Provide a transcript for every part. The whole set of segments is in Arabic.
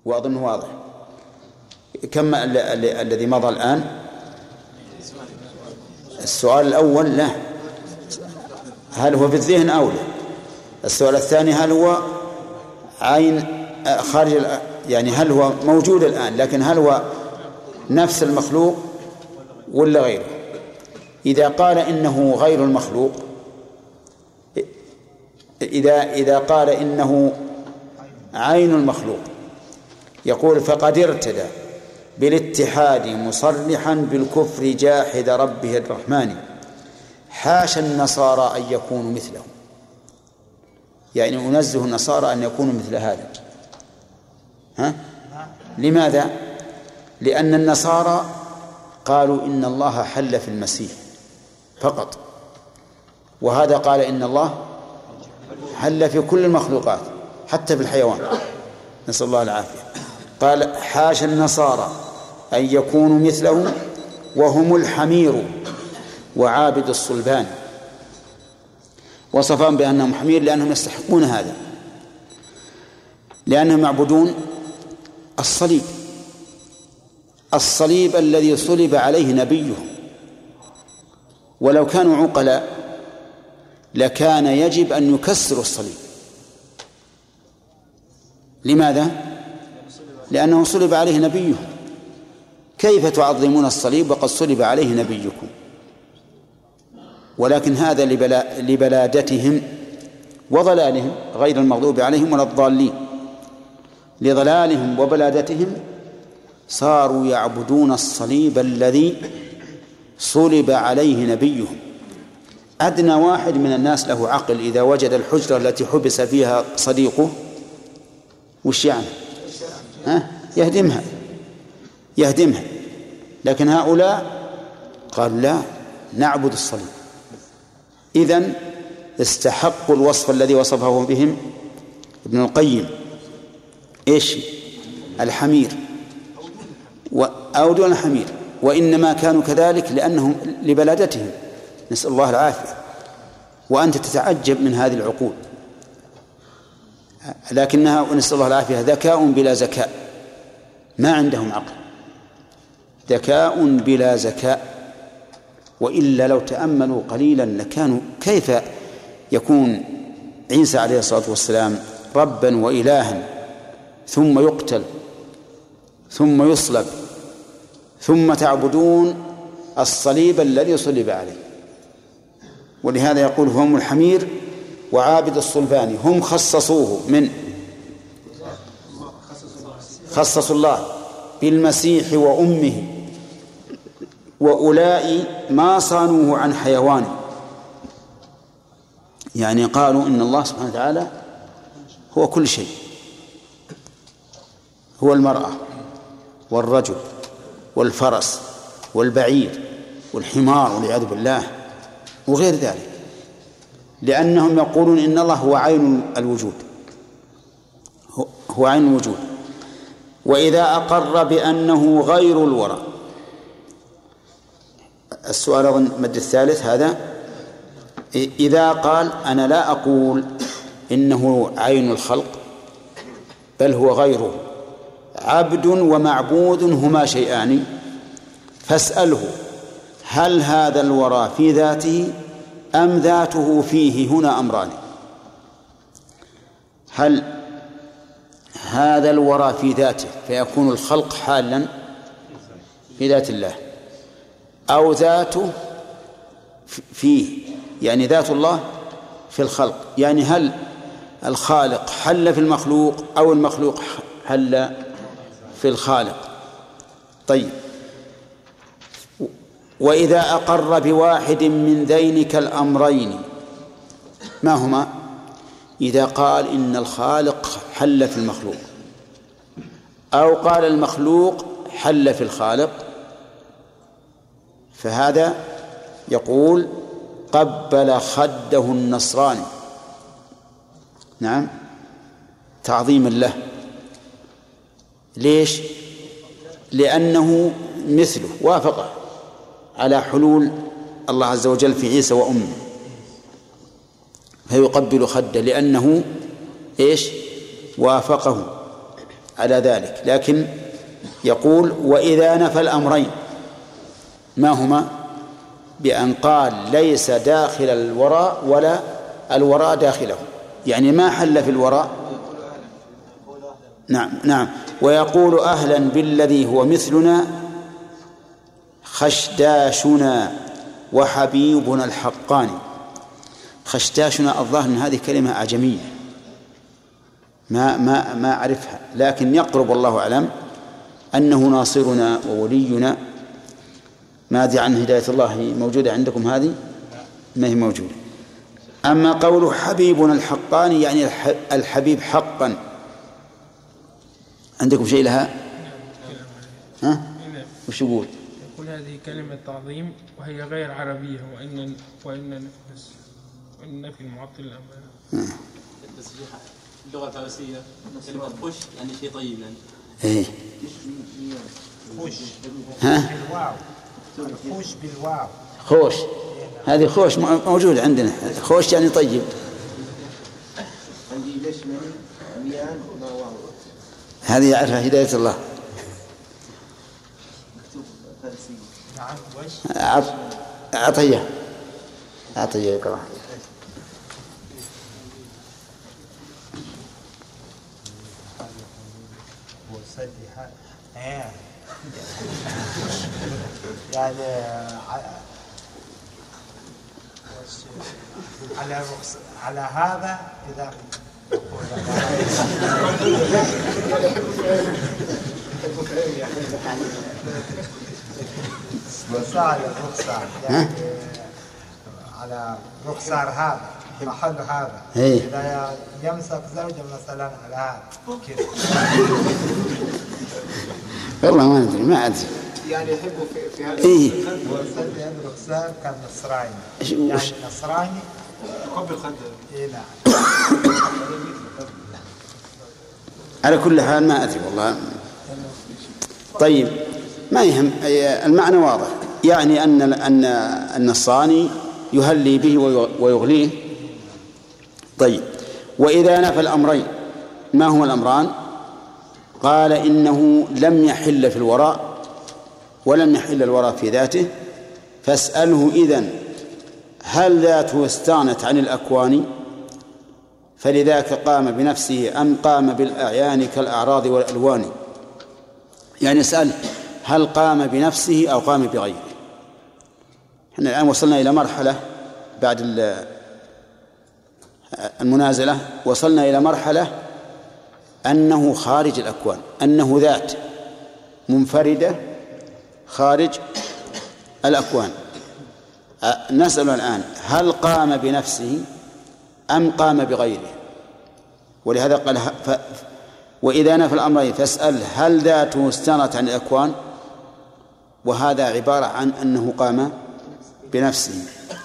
وأظنه واضح. كم الذي مضى الآن؟ السؤال الأول لا، هل هو في الذهن أو لا؟ السؤال الثاني هل هو عين خارج، يعني هل هو موجود الآن لكن هل هو نفس المخلوق ولا غيره؟ إذا قال إنه غير المخلوق، إذا قال إنه عين المخلوق، يقول فقد ارتدى بالاتحاد مصرحا بالكفر جاحد ربه الرحمن، حاشا النصارى أن يكونوا مثله. يعني أنزه النصارى أن يكونوا مثل هذا. لماذا؟ لأن النصارى قالوا إن الله حل في المسيح فقط، وهذا قال إن الله حل في كل المخلوقات حتى في الحيوان، نسأل الله العافية. قال حاشا النصارى أن يكونوا مثله وهم الحمير وعابد الصلبان، وصفهم بأنهم حمير لأنهم يستحقون هذا، لأنهم يعبدون الصليب الذي صلب عليه نبيه. ولو كانوا عقلاء لكان يجب أن يكسروا الصليب. لماذا؟ لأنه صلب عليه نبيه. كيف تعظمون الصليب وقد صلب عليه نبيكم؟ ولكن هذا لبلادتهم وضلالهم، غير المغضوب عليهم ولا الضالين، لضلالهم وبلادتهم صاروا يعبدون الصليب الذي صلب عليه نبيهم. أدنى واحد من الناس له عقل إذا وجد الحجرة التي حبس فيها صديقه وش يعني؟ يهدمها. لكن هؤلاء قال لا، نعبد الصليب. إذن استحقوا الوصف الذي وصفه بهم ابن القيم، إيش؟ الحمير أو دون الحمير، وإنما كانوا كذلك لأنهم لبلادتهم، نسأل الله العافية. وأنت تتعجب من هذه العقول، لكنها نسأل الله العافية ذكاء بلا ذكاء، ما عندهم عقل، ذكاء بلا ذكاء. وإلا لو تأملوا قليلا لكانوا كيف يكون عيسى عليه الصلاة والسلام ربا وإلها ثم يقتل ثم يصلب ثم تعبدون الصليب الذي صلب عليه. ولهذا يقول هم الحمير وعابد الصلبان، هم خصصوه خصصوا الله بالمسيح وأمه، وأولئك ما صانوه عن حيوان. يعني قالوا إن الله سبحانه وتعالى هو كل شيء، هو المرأة والرجل والفرس والبعير والحمار والعياذ بالله وغير ذلك، لأنهم يقولون إن الله هو عين الوجود، هو عين الوجود. وإذا أقر بأنه غير الورى، السؤال أظن مد الثالث هذا، إذا قال أنا لا أقول إنه عين الخلق بل هو غيره، عبد ومعبود هما شيئان، فاسأله هل هذا الورى في ذاته أم ذاته فيه؟ هنا أمران، هل هذا الورى في ذاته فيكون الخلق حالا في ذات الله، أو ذاته فيه يعني ذات الله في الخلق، يعني هل الخالق حل في المخلوق أو المخلوق حل في الخالق. طيب، وإذا أقر بواحد من ذينك الأمرين ما هما؟ إذا قال إن الخالق حل في المخلوق أو قال المخلوق حل في الخالق، فهذا يقول قبل خده النصراني، نعم، تعظيما له. ليش؟ لأنه مثله، وافقه على حلول الله عز وجل في عيسى وأمه، فيقبل خده لأنه إيش؟ وافقه على ذلك، لكن يقول وإذا نفى الأمرين ما هما؟ بأن قال ليس داخل الوراء ولا الوراء داخله، يعني ما حل في الوراء. نعم. ويقول أهلا بالذي هو مثلنا خشداشنا وحبيبنا الحقاني. خشداشنا الظاهر أن هذه كلمة أعجمية ما أعرفها، لكن يقرب الله أعلم أنه ناصرنا وولينا. ما أدري عن هداية الله موجودة عندكم هذه؟ ما هي موجودة. أما قوله حبيبنا الحقاني يعني الحبيب حقا. عندكم شيء لها؟ ها؟ وش يقول؟ يقول هذه كلمة تعظيم وهي غير عربية، وإن في المعطل الأمانة. بس اللغة الفارسية كلمة خش يعني شيء طيب يعني. إيه. خوش. ها؟ بالواو. خوش بالواو. خوش. هذه خوش موجودة عندنا. خوش يعني طيب. عندي لشمن ميان ما واو. هذه يعرفها هداية الله. مكتوب فارسي. نعم. وش؟ أعطيه يقرأ. يعني على هذا إذا وسائل الرخصار يعني على رخصار هذا محل هذا إذا يمسك زوجة مثلا على هذا كذا. والله ما أدري يعني يحبوا في هذا وسد هذا الرخصار كان نصراني يعني نصراني قبل خد نعم. على كل حال ما أدري والله. طيب ما يهم، المعنى واضح، يعني أن النصراني يهلي به ويغليه. طيب وإذا نفى الأمرين ما هما الأمران؟ قال إنه لم يحل في الوراء ولم يحل الوراء في ذاته، فاسأله إذن هل ذاته استغنت عن الأكوان فلذاك قام بنفسه أم قام بالأعيان كالأعراض والألوان. يعني اسأل هل قام بنفسه أو قام بغيره. احنا الآن وصلنا إلى مرحلة بعد المنازلة، وصلنا إلى مرحلة أنه خارج الأكوان، أنه ذات منفردة خارج الأكوان. نسأل الآن هل قام بنفسه أم قام بغيره؟ ولهذا قال وإذا نفى الأمرين فاسأل هل ذاته استغنت عن الأكوان، وهذا عبارة عن أنه قام بنفسه،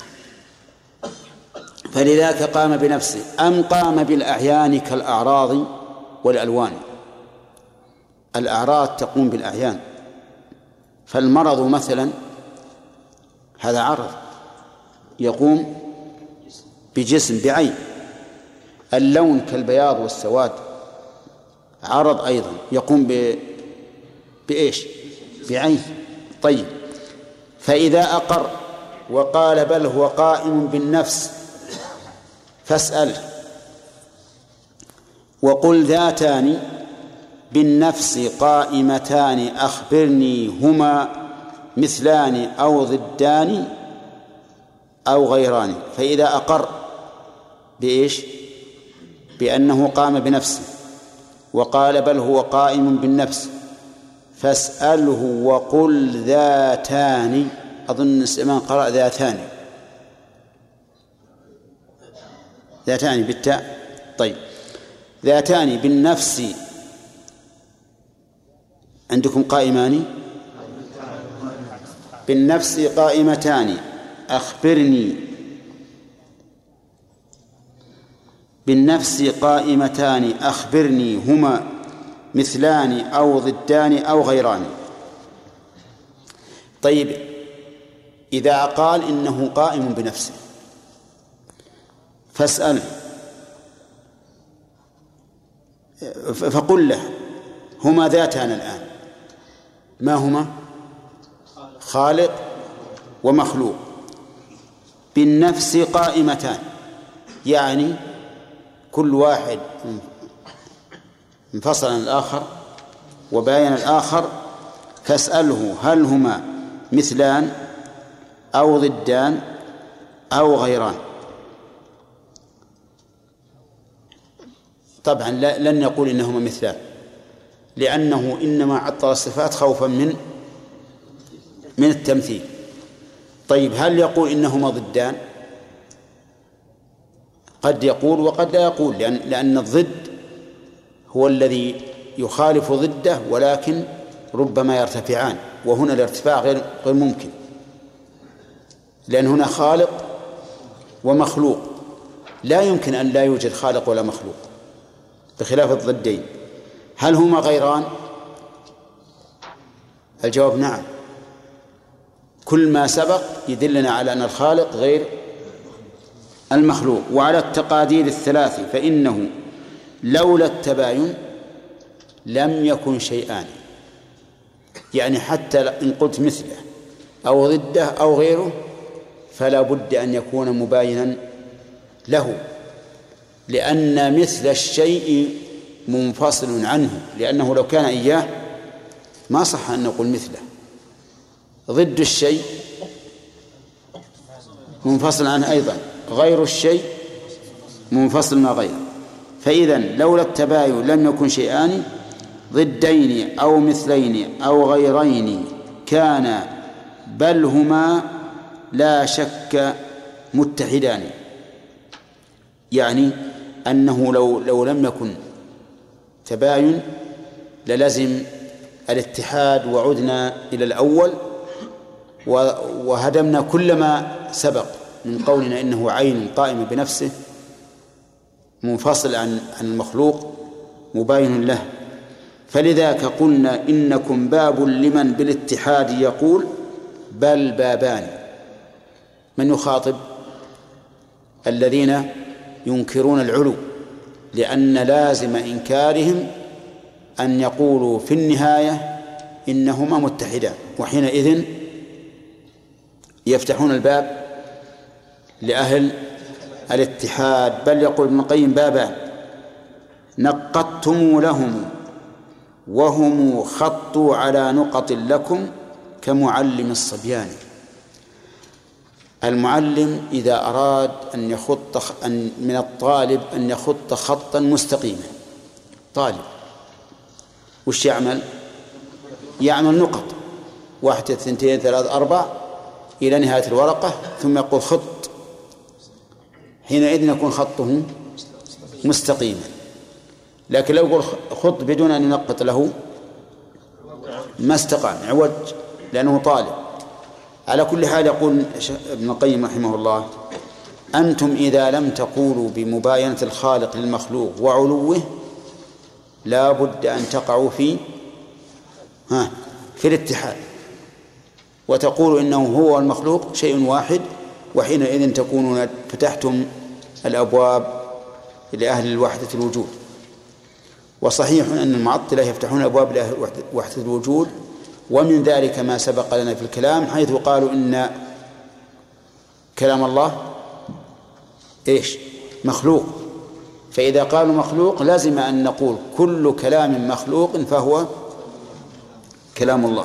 فلذاك قام بنفسه أم قام بالأعيان كالأعراض والألوان. الأعراض تقوم بالأعيان، فالمرض مثلا هذا عرض يقوم بجسم بعين. اللون كالبياض والسواد عرض أيضا يقوم بإيش؟ بعين. طيب فإذا أقر وقال بل هو قائم بالنفس فاسأل وقل ذاتان بالنفس قائمتان أخبرني هما مثلان أو ضدان أو غيران. فإذا أقر بإيش؟ بأنه قام بنفسه وقال بل هو قائم بالنفس فاسأله وقل ذاتان. أظن السمان قرأ ذاتان بالتاء. طيب ذاتان بالنفس عندكم قائمان؟ بالنفس قائمتان أخبرني بالنفس قائمتان أخبرني هما مثلان أو ضدان أو غيران. طيب إذا قال إنه قائم بنفسه فاسأل فقل له هما ذاتان الآن، ما هما؟ خالق ومخلوق، بالنفس قائمتان، يعني كل واحد انفصل عن الآخر وباين الآخر، فاسأله هل هما مثلان أو ضدان أو غيران. طبعا لن يقول إنهما مثلان، لأنه إنما عطل الصفات خوفا من التمثيل. طيب هل يقول إنهما ضدان؟ قد يقول وقد لا يقول، لأن الضد هو الذي يخالف ضده، ولكن ربما يرتفعان، وهنا الارتفاع غير ممكن، لأن هنا خالق ومخلوق، لا يمكن أن لا يوجد خالق ولا مخلوق، بخلاف الضدين. هل هما غيران؟ الجواب نعم، كل ما سبق يدلنا على أن الخالق غير المخلوق. وعلى التقادير الثلاث فإنه لولا التباين لم يكن شيئان، يعني حتى إن قلت مثله أو ضده أو غيره فلا بد أن يكون مباينا له، لأن مثل الشيء منفصل عنه، لأنه لو كان إياه ما صح أن نقول مثله. ضد الشيء منفصل عنه أيضا، غير الشيء منفصل ما غيره. فإذا لولا التباين لم يكن شيئان ضدين أو مثلين أو غيرين كان، بل هما لا شك متحدان، يعني أنه لو لم يكن تباين للزم الاتحاد، وعدنا إلى الأول وهدمنا كل ما سبق من قولنا إنه عين قائم بنفسه منفصل عن المخلوق مباين له. فلذاك قلنا إنكم باب لمن بالاتحاد يقول بل بابان. من يخاطب؟ الذين ينكرون العلو، لأن لازم إنكارهم أن يقولوا في النهاية إنهما متحدان، وحينئذ يفتحون الباب لأهل الاتحاد. بل يقول ابن القيم بابان نقضتم لهم وهم خطوا على نقط لكم كمعلم الصبيان. المعلم إذا أراد أن يخط من الطالب أن يخط خطا مستقيما، طالب وش يعمل؟ يعمل نقط 1 2 3 4 إلى نهاية الورقة، ثم يقول خط، حينئذ يكون خطه مستقيما. لكن لو يقول خط بدون أن ينقط له ما استقام، عوج، لأنه طالب. على كل حال يقول ابن القيم رحمه الله أنتم إذا لم تقولوا بمباينة الخالق للمخلوق وعلوه لا بد أن تقعوا في الاتحاد، وتقولوا إنه هو المخلوق شيء واحد، وحينئذ تكونون فتحتم الأبواب لأهل الوحدة الوجود. وصحيح أن المعطلة يفتحون أبواب لأهل وحدة الوجود، ومن ذلك ما سبق لنا في الكلام، حيث قالوا إن كلام الله مخلوق. فإذا قالوا مخلوق لازم أن نقول كل كلام مخلوق فهو كلام الله.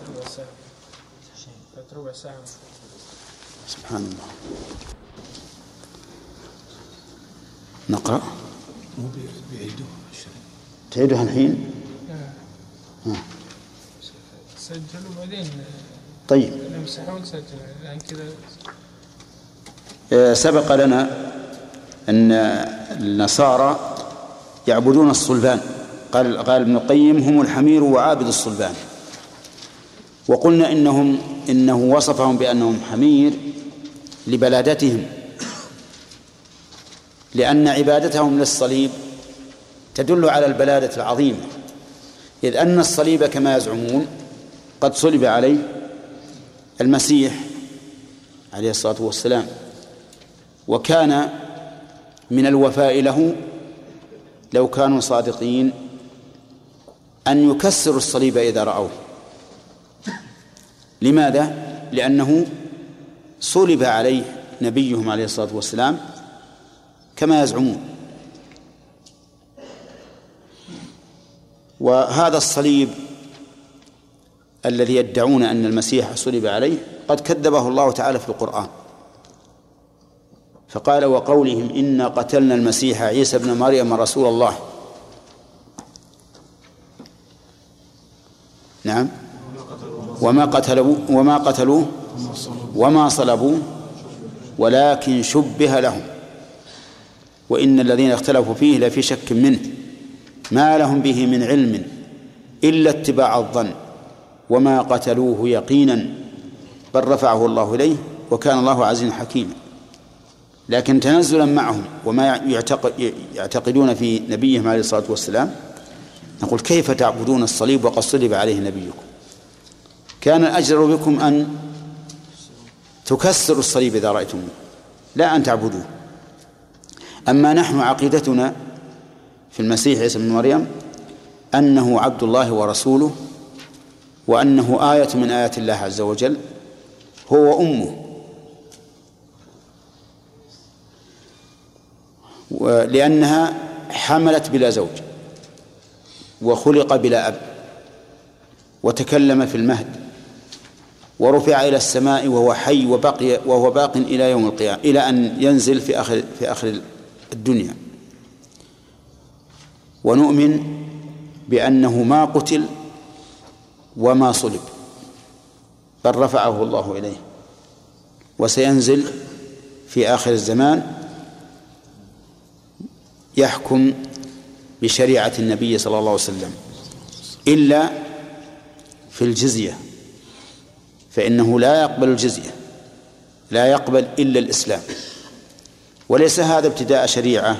سبحان الله. نقرأ تعيدها الحين؟ سجلوا بعدين. طيب نمسحون سجل الآن كذا. سبق لنا أن النصارى يعبدون الصلبان، قال ابن القيم هم الحمير وعابد الصلبان، وقلنا إنه وصفهم بأنهم حمير لبلادتهم، لأن عبادتهم للصليب تدل على البلادة العظيمة، إذ أن الصليب كما يزعمون قد صلب عليه المسيح عليه الصلاة والسلام، وكان من الوفاء له لو كانوا صادقين أن يكسروا الصليب إذا رأوه. لماذا؟ لأنه صلب عليه نبيهم عليه الصلاة والسلام كما يزعمون. وهذا الصليب الذي يدعون أن المسيح صلب عليه قد كذبه الله تعالى في القرآن، فقال: وقولهم إنا قتلنا المسيح عيسى ابن مريم رسول الله. نعم. وما قتلوه وما صلبوه ولكن شبه لهم وإن الذين اختلفوا فيه لفي شك منه ما لهم به من علم إلا اتباع الظن وما قتلوه يقينا بل رفعه الله إليه وكان الله عزيزا حكيما. لكن تنزلا معهم وما يعتقدون في نبيهم عليه الصلاة والسلام نقول: كيف تعبدون الصليب وقد صلب عليه نبيكم؟ كان الأجر بكم أن تكسروا الصليب إذا رأيتموه، لا أن تعبدوه. أما نحن عقيدتنا في المسيح عيسى بن مريم أنه عبد الله ورسوله، وأنه آية من آيات الله عز وجل، هو وأمه، لأنها حملت بلا زوج وخلق بلا أب وتكلم في المهد ورفع إلى السماء وهو حي وهو باق إلى يوم القيامة، إلى أن ينزل في آخر الدنيا. ونؤمن بأنه ما قتل وما صلب بل رفعه الله إليه، وسينزل في آخر الزمان يحكم بشريعة النبي صلى الله عليه وسلم، إلا في الجزية، فإنه لا يقبل الجزية، لا يقبل إلا الإسلام. وليس هذا ابتداء شريعة،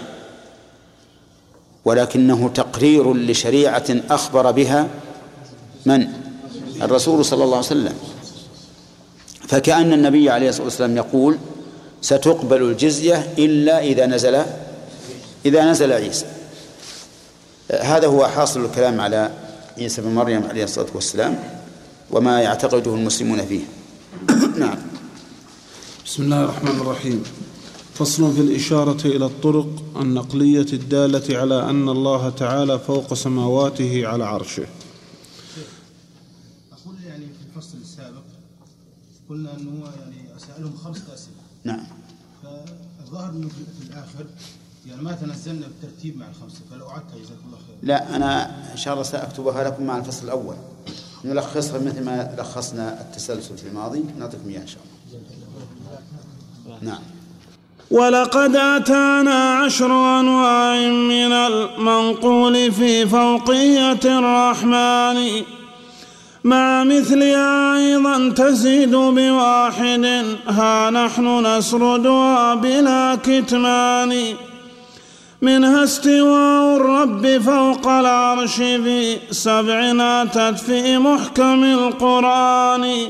ولكنه تقرير لشريعة أخبر بها من؟ الرسول صلى الله عليه وسلم. فكأن النبي عليه الصلاة والسلام يقول: ستقبل الجزية إلا إذا نزل عيسى. هذا هو حاصل الكلام على عيسى بن مريم عليه الصلاة والسلام وما يعتقده المسلمون فيه. نعم. بسم الله الرحمن الرحيم. فصل في الإشارة إلى الطرق النقلية الدالة على أن الله تعالى فوق سماواته على عرشه. أقول يعني في الفصل السابق قلنا أنه يعني أسألهم 5 أسئلة. نعم. فالظاهر أنه في الآخر يعني ما تنزلنا بالترتيب مع ال5، فلو أعدتها جزاك الله خير. لا، أنا إن شاء الله سأكتبها لكم مع الفصل الأول، نلخصها مثل ما لخصنا التسلسل في الماضي، نعطيكم إياه إن شاء الله. نعم. ولقد أتانا 10 أنواع من المنقول في فوقية الرحمن مع مثلها أيضا تزيد بواحد ها نحن نسردها بلا كتمان. منها استواء الرب فوق العرش في 7 أتت في محكم القرآن.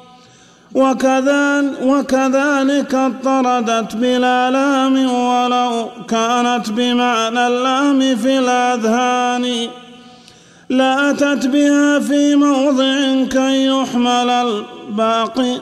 وكذلك اضطردت بلا لام ولو كانت بمعنى اللام في الأذهان. لأتت بها في موضع كي يحمل الباقي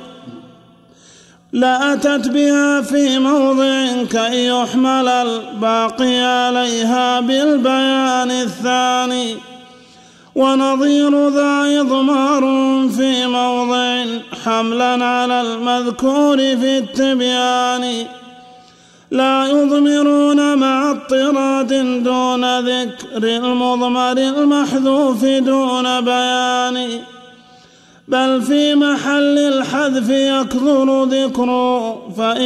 عليها بالبيان الثاني. ونظير ذا إضمار في موضع حملا على المذكور في التبيان. لا يضمرون مع اضطراد دون ذكر المضمر المحذوف دون بيان. بل في محل الحذف يكثر ذكره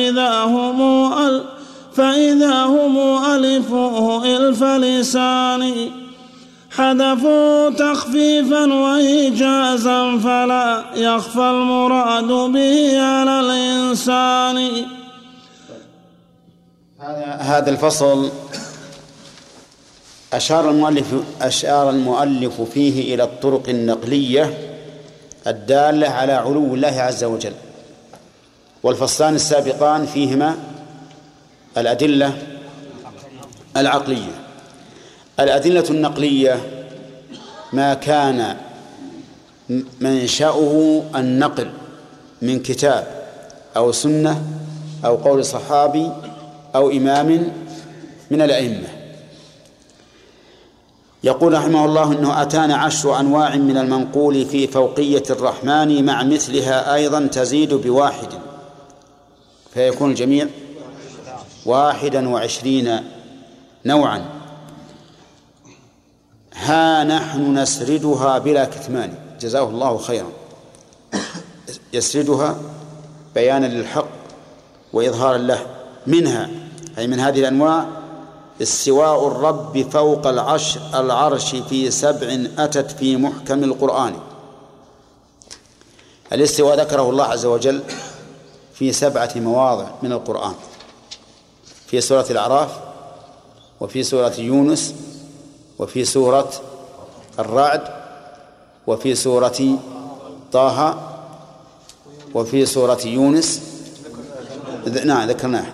فإذا هم ألفوه إلف لسان. حذفوا تخفيفا وإيجازا فلا يخفى المراد به على الإنسان. هذا الفصل أشار المؤلف فيه إلى الطرق النقلية الدالة على علو الله عز وجل، والفصلان السابقان فيهما الأدلة العقلية. الأدلة النقلية ما كان منشأه النقل من كتاب أو سنة أو قول صحابي أو إمام من الأئمة. يقول رحمه الله إنه أتانا 10 أنواع من المنقول في فوقية الرحمن مع مثلها أيضا تزيد ب1 فيكون الجميع 21 نوعا. ها نحن نسردها بلا كتمان، جزاه الله خيرا. يسردها بيانا للحق وإظهارا له. منها أي من هذه الأنواع استواء الرب فوق العرش في 7 أتت في محكم القرآن. الاستواء ذكره الله عز وجل في 7 مواضع من القرآن، في سورة الأعراف، وفي سورة يونس، وفي سورة الرعد، وفي سورة طه، وفي سورة يونس نعم ذكرناه،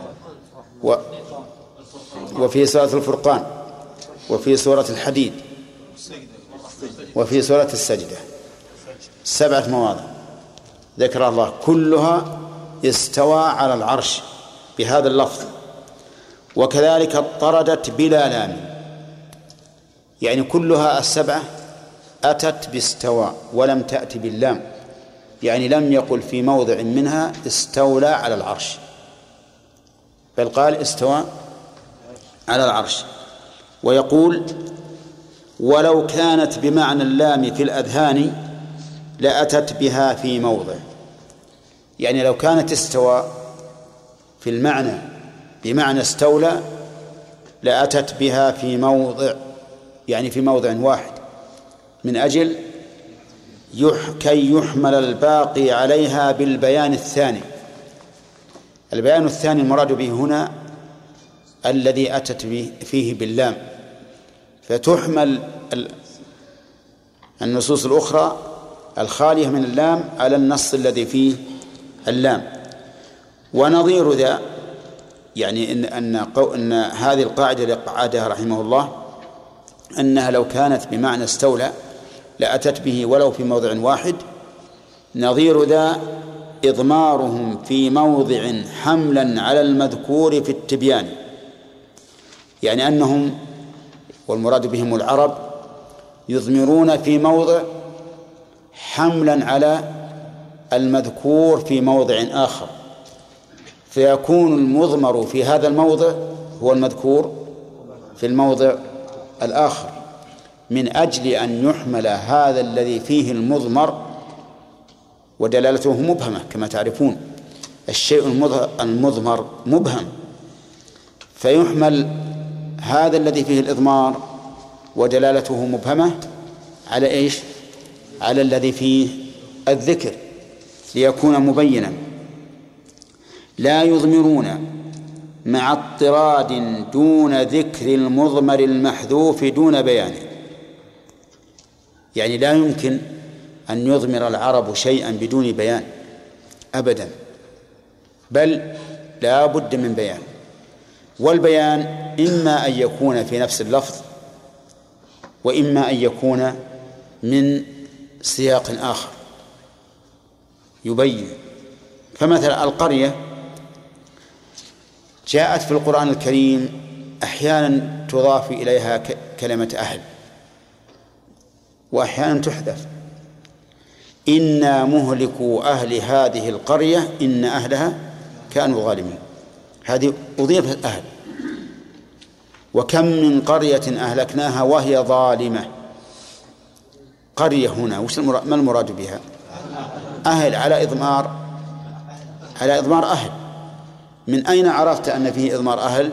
وفي سورة الفرقان، وفي سورة الحديد، وفي سورة السجدة. 7 مواضع ذكر الله كلها استوى على العرش بهذا اللفظ. وكذلك اضطردت بلا لام، يعني كلها 7 أتت باستوى ولم تأتي باللام، يعني لم يقل في موضع منها استولى على العرش، بل قال استوى على العرش. ويقول ولو كانت بمعنى اللام في الأذهان لأتت بها في موضع، يعني لو كانت استوى في المعنى بمعنى استولى لأتت بها في موضع، يعني في موضع واحد، من أجل كي يحمل الباقي عليها بالبيان الثاني. البيان الثاني المراد به هنا الذي أتت فيه باللام، فتحمل النصوص الأخرى الخالية من اللام على النص الذي فيه اللام. ونظير ذا يعني أن هذه القاعدة اللي قعدها رحمه الله أنها لو كانت بمعنى استولى لأتت به ولو في موضع واحد. نظير ذا إضمارهم في موضع حملا على المذكور في التبيان، يعني أنهم والمراد بهم العرب يضمرون في موضع حملا على المذكور في موضع آخر، فيكون المضمر في هذا الموضع هو المذكور في الموضع الآخر، من أجل أن يحمل هذا الذي فيه المضمر ودلالته مبهمة. كما تعرفون الشيء المضمر مبهم، فيحمل هذا الذي فيه الإضمار ودلالته مبهمة على إيش؟ على الذي فيه الذكر ليكون مبينا. لا يضمرون مع اضطراد دون ذكر المضمر المحذوف دون بيانه، يعني لا يمكن أن يضمر العرب شيئا بدون بيان أبدا، بل لا بد من بيان. والبيان إما أن يكون في نفس اللفظ، وإما أن يكون من سياق آخر يبين. فمثلا القرية جاءت في القرآن الكريم أحيانا تضاف إليها كلمة أهل، وأحيانا تحذف. إنا مهلكوا أهل هذه القرية إن أهلها كانوا ظالمين، هذه أضيفت أهل. وكم من قرية أهلكناها وهي ظالمة. قرية هنا ما المراد بها؟ أهل على إضمار أهل. من أين عرفت أن فيه إضمار أهل؟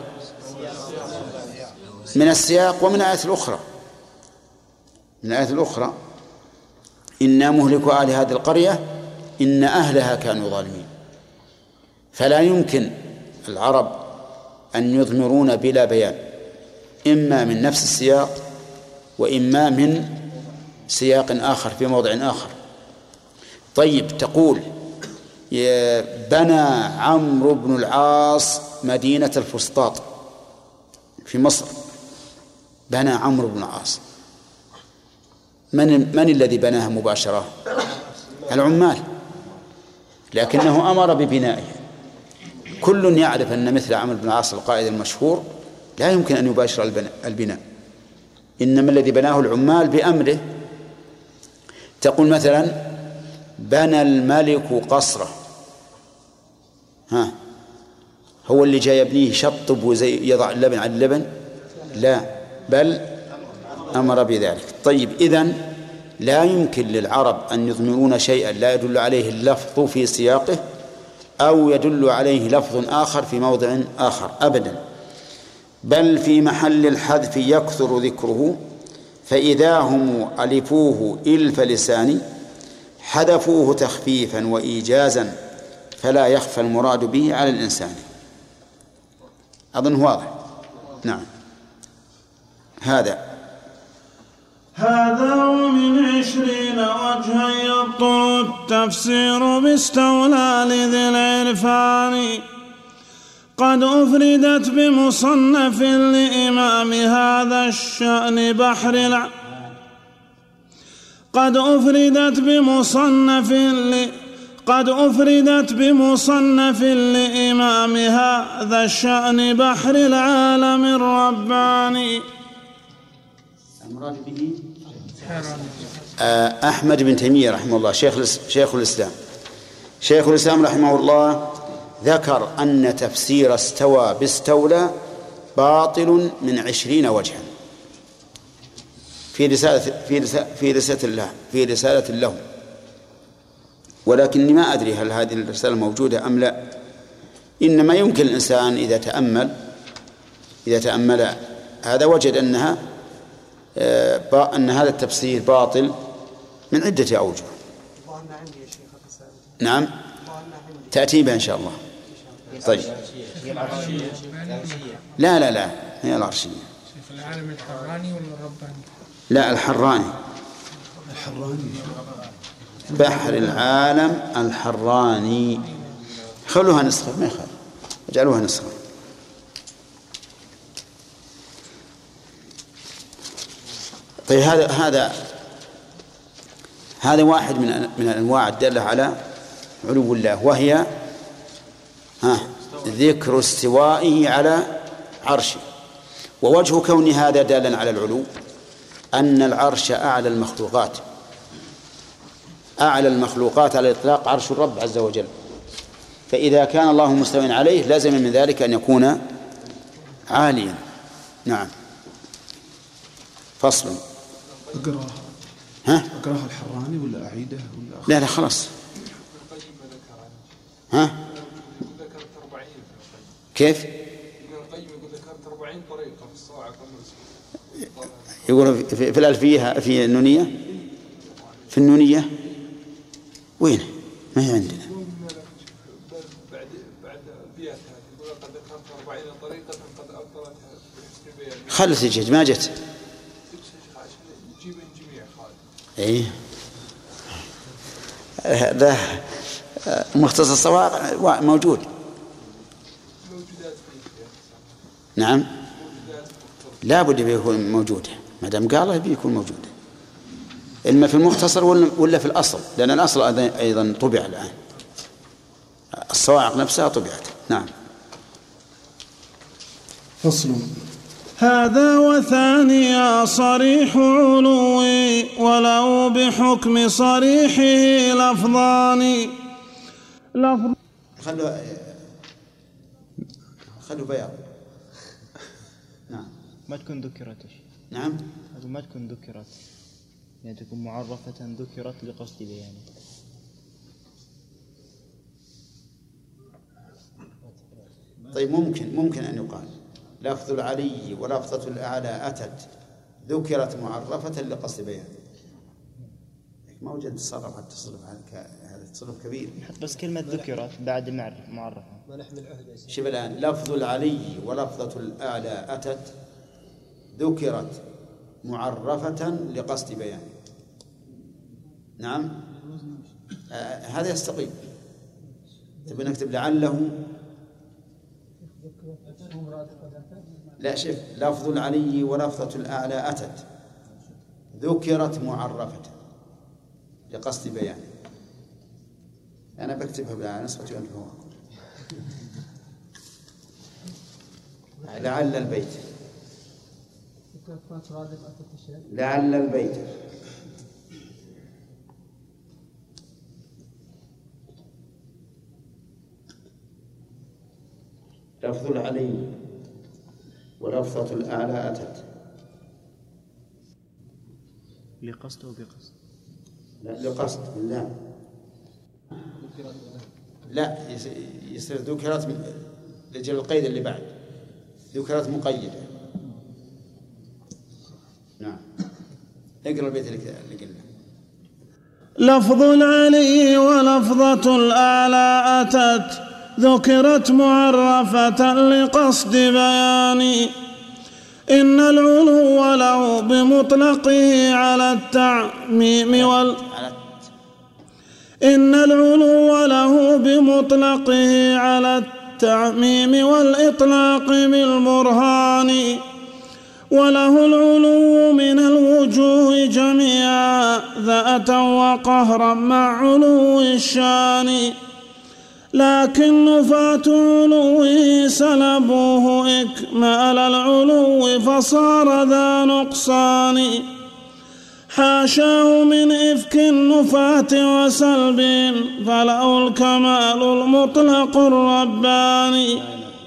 من السياق ومن آيات الأخرى. من آيات الأخرى إنا مهلكوا أهل هذه القرية إن أهلها كانوا ظالمين. فلا يمكن العرب أن يضمرون بلا بيان، إما من نفس السياق وإما من سياق آخر في موضع آخر. طيب تقول بنى عمرو بن العاص مدينة الفسطاط في مصر، بنى عمرو بن العاص، من الذي بناها مباشرة؟ العمال، لكنه أمر ببنائه. كل يعرف أن مثل عمرو بن العاص القائد المشهور لا يمكن أن يباشر البناء، إنما الذي بناه العمال بأمره. تقول مثلا بنى الملك قصره، هو اللي جاي يبنيه شطب وزي يضع اللبن على اللبن؟ لا، بل أمر بذلك. طيب، إذن لا يمكن للعرب أن يضمرون شيئا لا يدل عليه اللفظ في سياقه أو يدل عليه لفظ آخر في موضع آخر أبدا، بل في محل الحذف يكثر ذكره، فإذا هم ألفوه إلف لسان حذفوه تخفيفا وإيجازا فلا يخفى المراد به على الإنسان. أظن واضح. نعم. هذا ومن 20 وجها يبطل التفسير باستولى لذي العرفان، قد أفردت بمصنف لإمام هذا الشأن بحر قد أفردت بمصنف لإمام هذا الشأن بحر العالم الرباني. المراد به أحمد بن تيمية رحمه الله، شيخ الإسلام رحمه الله، ذكر أن تفسير استوى باستولى باطل من 20 وجها في رسالة له، ولكني ما أدري هل هذه الرسالة موجودة أم لا. إنما يمكن الإنسان إذا تأمل هذا وجد أن هذا التفسير باطل من عدة أوجه. نعم، تأتي بها إن شاء الله. طيب، لا هي العرشية. العالم الحراني ولا الرباني؟ لا، الحراني. بحر العالم الحراني. خلوها نسخة، ما يخالف، اجعلوها نسخة. طيب، هذا واحد من الأنواع الدالة على علو الله، وهي ذكر استوائه على عرشه. ووجه كون هذا دالا على العلو أن العرش أعلى المخلوقات على الإطلاق عرش الرب عز وجل، فإذا كان الله مستوٍ عليه لازم من ذلك أن يكون عاليا. نعم. فصل. أقراها الحراني ولا أعيده ولا لا خلاص. كيف؟ يقول في الألفية في النونية. في النونية وين؟ ما هي عندنا. خلص يجي ما جت. ايه هذا مختصر الصواعق موجود. نعم، لا بد يكون موجود، ما دام قاله بيكون موجود، إما في المختصر ولا في الأصل، لأن الأصل أيضا طبع الآن، الصواعق نفسها طبعت. نعم. فصل. هذا وثانيا صريح علوي ولو بحكم صريحه لفظان. خلوا بياض. نعم. ما تكون ذكرت. نعم. ما تكون ذكرت، يعني تكون معرفة ذكرت لقصد بيانه. طيب، ممكن أن يقال لفظ العلي ولفظة الأعلى أتت ذكرت معرفة لقصد بيان. ما وجد تصرف على التصرف، هذا تصرف كبير. بس كلمة ذكرت بعد معرفة. شوف الآن، لفظ العلي ولفظة الأعلى أتت ذكرت معرفة لقصد بيان. نعم، هذا يستقيم. تبي نكتب لعله. لا، شوف، لفظ العلي ولفظة الأعلى أتت ذكرت معرفة لقصد بيان. أنا بكتبها بنسختي وأنت هو. لعل البيت، لعل البيت. لفظ العلي ولفظة الأعلى أتت لقصد وبقصد. لا لقصد بالله. لا يصير ذكرت لجل القيد اللي بعد، ذكرت مقيدة. نعم اقرأ البيت اللي قلنا. لفظ العلي ولفظة الأعلى أتت ذكرت معرفة لقصد بيان. إن العلو له بمطلقه على التعميم إن العلو له بمطلقه على التعميم والإطلاق بالبرهان. وله العلو من الوجوه جميعا ذاتا وقهرا مع علو الشان. لكن نفاة علوه سلبوه إكمال العلو فصار ذا نقصان. حاشاه من إفك النفاة وسلب فله الكمال المطلق الرباني.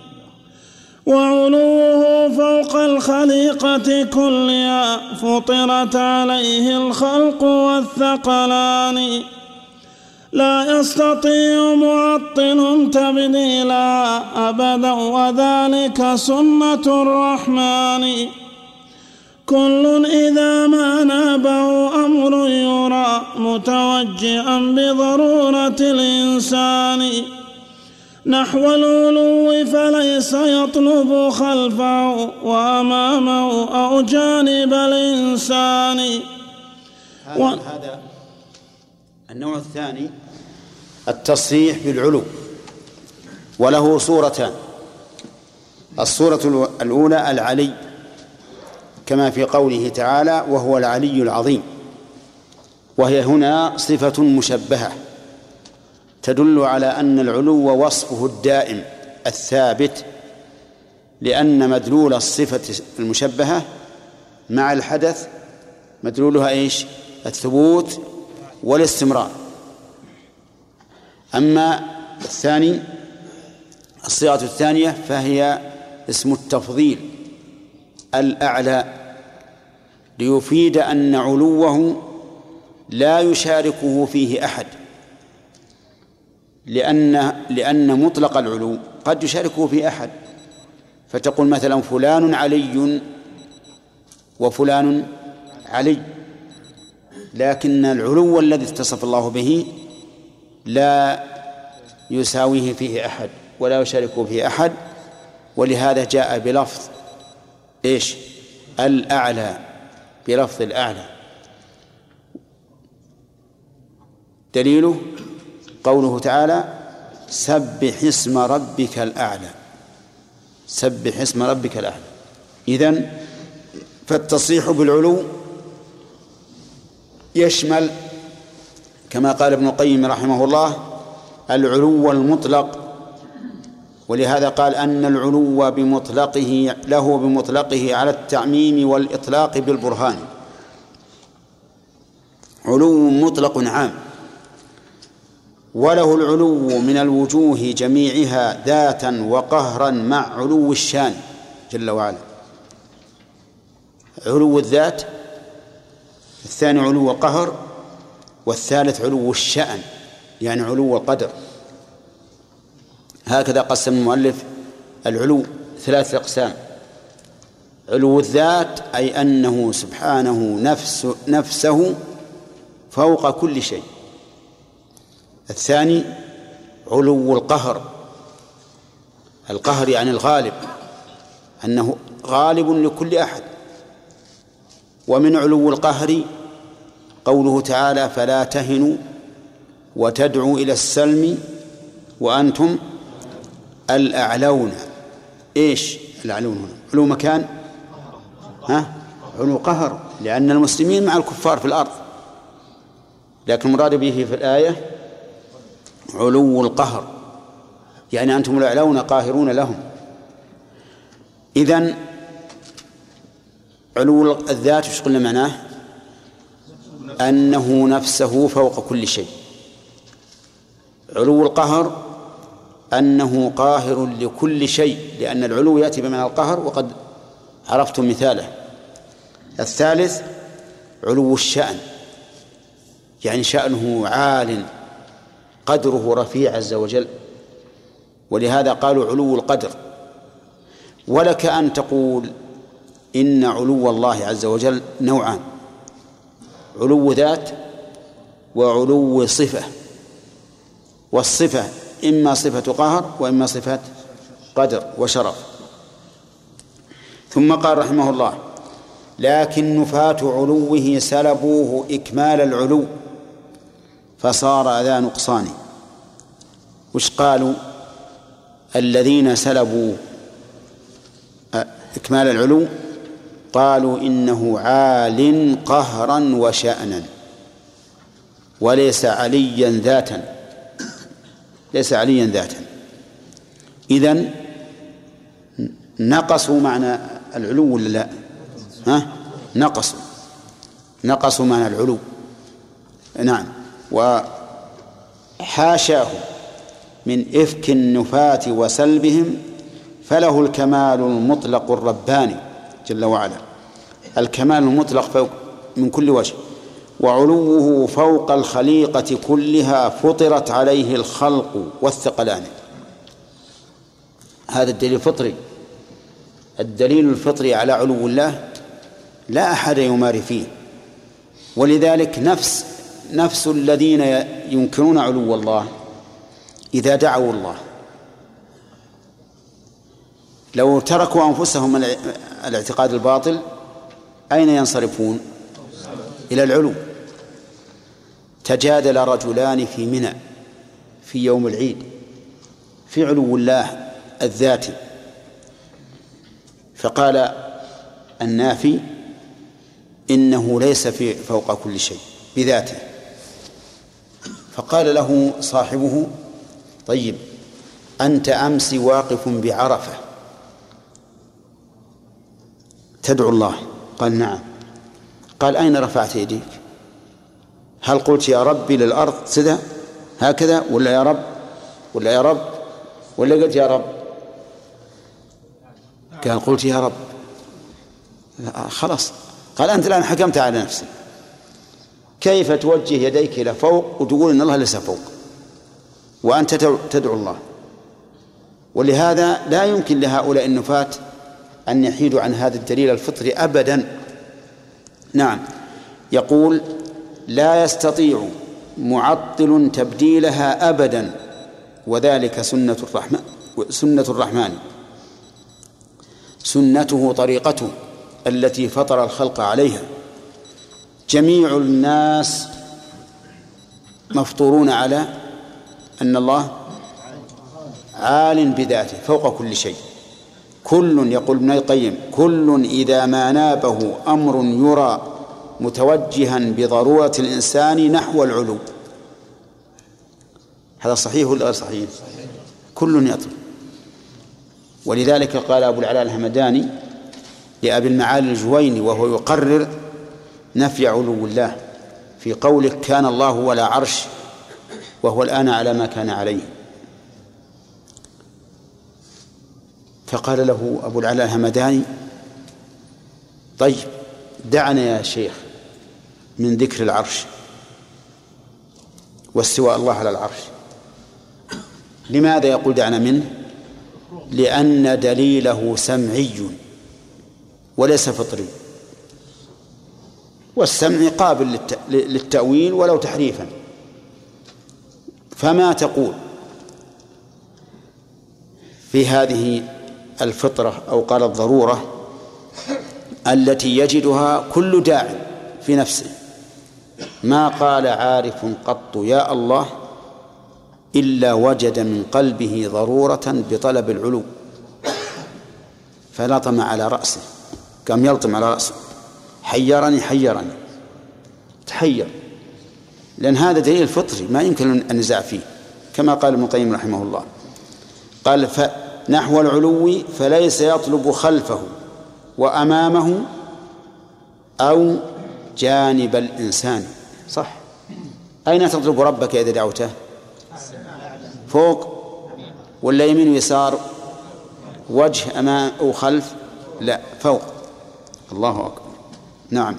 وعلوه فوق الخليقة كلها فطرت عليه الخلق والثقلان. لا يستطيع معطل تبديلا أبدا وذلك سنة الرحمن. كل إذا ما نابه أمر يرى متوجئا بضرورة الإنسان. نحو العلو فليس يطلب خلفه وأمامه أو جانب الإنسان. هذا النوع الثاني التصريح بالعلو، وله صورتان. الصورة الأولى العلي كما في قوله تعالى وهو العلي العظيم، وهي هنا صفة مشبهة تدل على أن العلو وصفه الدائم الثابت، لأن مدلول الصفة المشبهة مع الحدث مدلولها إيش؟ الثبوت والاستمرار. أما الثاني الصيغة الثانية فهي اسم التفضيل الأعلى، ليفيد أن علوه لا يشاركه فيه أحد، لأن مطلق العلو قد يشاركه فيه أحد، فتقول مثلا فلان علي وفلان علي، لكن العلو الذي اتصف الله به لا يساويه فيه أحد ولا يشاركه فيه أحد، ولهذا جاء بلفظ إيش؟ الأعلى، بلفظ الأعلى. دليله قوله تعالى سبح اسم ربك الأعلى، سبح اسم ربك الأعلى. إذن فالتصريح بالعلو يشمل كما قال ابن القيم رحمه الله العلو المطلق، ولهذا قال أن العلو بمطلقه له بمطلقه على التعميم والإطلاق بالبرهان. علو مطلق عام، وله العلو من الوجوه جميعها ذاتا وقهرا مع علو الشان جل وعلا. علو الذات، الثاني علو القهر، والثالث علو الشأن يعني علو القدر. هكذا قسم المؤلف العلو 3 أقسام: علو الذات أي أنه سبحانه نفسه فوق كل شيء. الثاني علو القهر، القهر يعني الغالب، أنه غالب لكل أحد. ومن علو القهر قوله تعالى فلا تهنوا وتدعوا إلى السلم وأنتم الأعلون. إيش الأعلون هنا؟ علو مكان، علو قهر، لأن المسلمين مع الكفار في الأرض، لكن المراد به في الآية علو القهر، يعني أنتم الأعلون قاهرون لهم. إذن علو الذات وش قلنا معناه؟ أنه نفسه فوق كل شيء. علو القهر أنه قاهر لكل شيء، لأن العلو يأتي بمعنى القهر وقد عرفتم مثاله. الثالث علو الشأن، يعني شأنه عال، قدره رفيع عز وجل، ولهذا قالوا علو القدر. ولك أن تقول إن علو الله عز وجل نوعان: علو ذات وعلو صفة، والصفة إما صفة قهر وإما صفة قدر وشرف. ثم قال رحمه الله: لكن نفاة علوه سلبوه إكمال العلو فصار ذا نقصان. وش قالوا الذين سلبوا إكمال العلو؟ قالوا إنه عال قهرا وشأنا وليس عليا ذاتا، ليس عليا ذاتا. إذن نقصوا معنى العلو ولا لا؟ نقصوا معنى العلو، نعم. وحاشاه من إفك النفاة وسلبهم، فله الكمال المطلق الرباني جل وعلا، الكمال المطلق فوق من كل وجه، وعلوه فوق الخليقة كلها فطرت عليه الخلق والثقلان. هذا الدليل الفطري، الدليل الفطري على علو الله لا أحد يماري فيه. ولذلك نفس الذين ينكرون علو الله إذا دعوا الله لو تركوا أنفسهم من الاعتقاد الباطل أين ينصرفون؟ إلى العلو. تجادل رجلان في منى في يوم العيد في علو الله الذاتي، فقال النافي إنه ليس فوق كل شيء بذاته، فقال له صاحبه: طيب أنت أمس واقف بعرفة تدعو الله. قال: نعم. قال: أين رفعت يديك؟ هل قلت يا ربي للأرض سدى هكذا، ولا يا رب، ولا يا رب، ولا قلت يا رب؟ قال: قلت يا رب. خلاص. قال: أنت الآن حكمت على نفسك، كيف توجه يديك إلى فوق وتقول إن الله ليس فوق وأنت تدعو الله؟ ولهذا لا يمكن لهؤلاء النفاة أن يحيدوا عن هذا الدليل الفطري أبدا. نعم. يقول: لا يستطيع معطل تبديلها أبدا، وذلك سنة الرحمن، سنته طريقته التي فطر الخلق عليها. جميع الناس مفطورون على أن الله عال بذاته فوق كل شيء. كل، يقول ابن القيم، كل إذا ما نابه أمر يرى متوجها بضرورة الإنسان نحو العلو. هذا صحيح ولا غير صحيح؟ كل يطلب. ولذلك قال أبو العلاء الهمداني لأبي المعالي الجويني وهو يقرر نفي علو الله في قوله: كان الله ولا عرش وهو الآن على ما كان عليه. فقال له أبو العلاء الهمداني: طيب دعنا يا شيخ من ذكر العرش واستواء الله على العرش. لماذا يقول دعنا منه؟ لأن دليله سمعي وليس فطري، والسمع قابل للتأويل ولو تحريفا. فما تقول في هذه الفطرة أو قال الضرورة التي يجدها كل داع في نفسه؟ ما قال عارف قط يا الله إلا وجد من قلبه ضرورة بطلب العلو فلطم على رأسه، قام يلطم على رأسه حيرني تحير، لأن هذا دليل فطري ما يمكن النزاع فيه، كما قال ابن القيم رحمه الله، قال نحو العلو فليس يطلب خلفه وأمامه أو جانب الإنسان. صح، أين تطلب ربك إذا دعوته؟ فوق ولا يمين ويسار؟ وجه أمام أو خلف؟ لا، فوق. الله أكبر. نعم.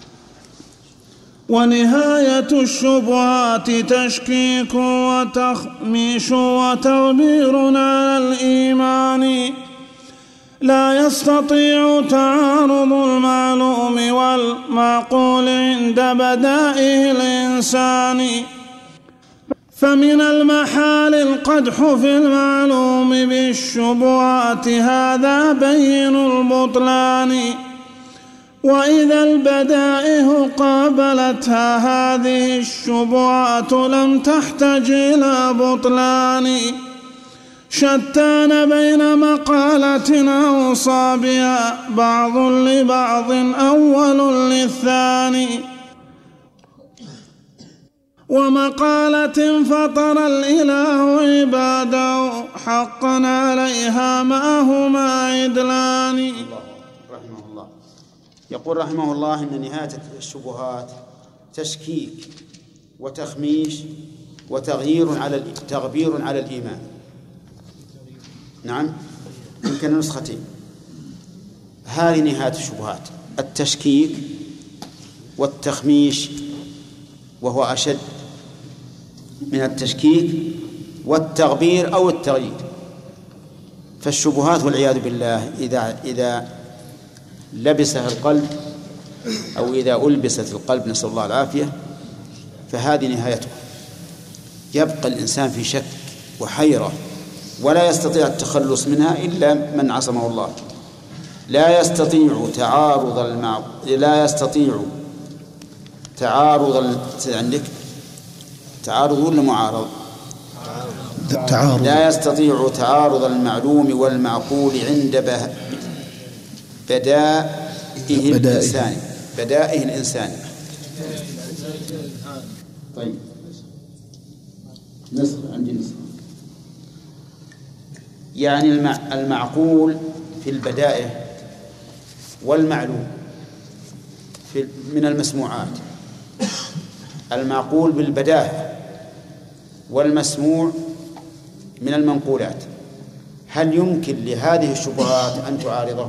ونهاية الشبهات تشكيك وتخميش وتغبير على الإيمان، لا يستطيع تعارض المعلوم والمعقول عند بدائه الإنسان، فمن المحال القدح في المعلوم بالشبهات هذا بين البطلان، وإذا البدائه قابلتها هذه الشبهات لم تحتج إلى بطلان، شتان بين مقالة أوصى بها بعض لبعض أول للثاني، ومقالة فطر الإله عباده حقا عليها ما هما عدلان. يقول رحمه الله إن نهاية الشبهات تشكيك وتخميش وتغبير على الإيمان. نعم، يمكن نسختين. هذه نهاية الشبهات، التشكيك والتخميش، وهو أشد من التشكيك والتغبير أو التغيير. فالشبهات والعياذ بالله إذا لبسها القلب أو إذا ألبست القلب، نسأل الله العافية، فهذه نهايته. يبقى الإنسان في شك وحيرة ولا يستطيع التخلص منها إلا من عصمه الله. لا يستطيع تعارض عندك تعارض ولا معارض؟ تعارض. لا يستطيع تعارض المعلوم والمعقول عند بدائه الإنساني. طيب، نصر عندي نصر. يعني المعقول في البدائه والمعلوم من المسموعات، المعقول بالبداهة والمسموع من المنقولات. هل يمكن لهذه الشبهات أن تعارضه؟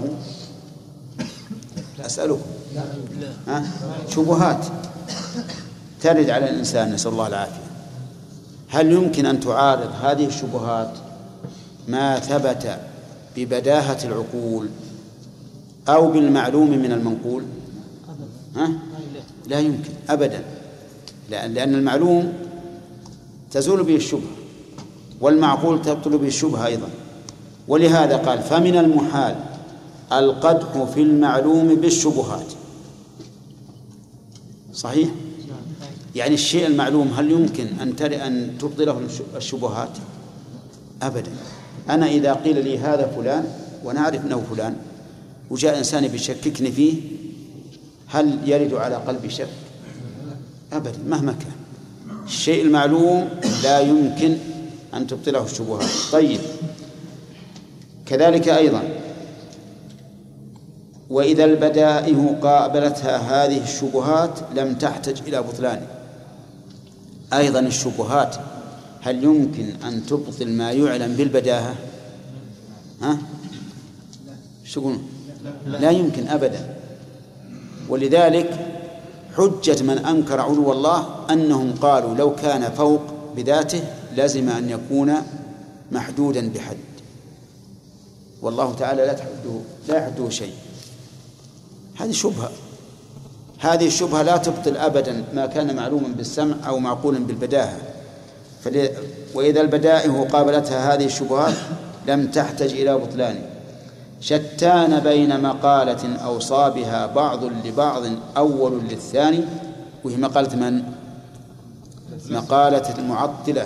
أسألكم. شبهات ترد على الإنسان، نسأل الله العافية، هل يمكن أن تعارض هذه الشبهات ما ثبت ببداهة العقول أو بالمعلوم من المنقول؟ لا يمكن أبدا، لأن المعلوم تزول به الشبهة والمعقول تبطل به الشبهة أيضا. ولهذا قال فمن المحال القدح في المعلوم بالشبهات. صحيح؟ يعني الشيء المعلوم هل يمكن أن تبطله الشبهات؟ أبدا. أنا إذا قيل لي هذا فلان ونعرف أنه فلان وجاء إنسان بيشككني فيه، هل يرد على قلبي شك؟ أبدا، مهما كان. الشيء المعلوم لا يمكن أن تبطله الشبهات. طيب، كذلك أيضا وإذا البدائه قابلتها هذه الشبهات لم تحتج إلى بطلان. أيضا الشبهات هل يمكن أن تبطل ما يعلم بالبداهة؟ لا يمكن أبدا. ولذلك حجة من أنكر علو الله أنهم قالوا لو كان فوق بذاته لازم أن يكون محدودا بحد، والله تعالى لا يحده شيء. هذه الشبهة لا تبطل أبدا ما كان معلوما بالسمع أو معقولا بالبداهة. وإذا البدائه قابلتها هذه الشبهات لم تحتج إلى بطلان. شتان بين مقالة أوصى بها بعض لبعض أول للثاني، وهي مقالة من؟ مقالة المعطلة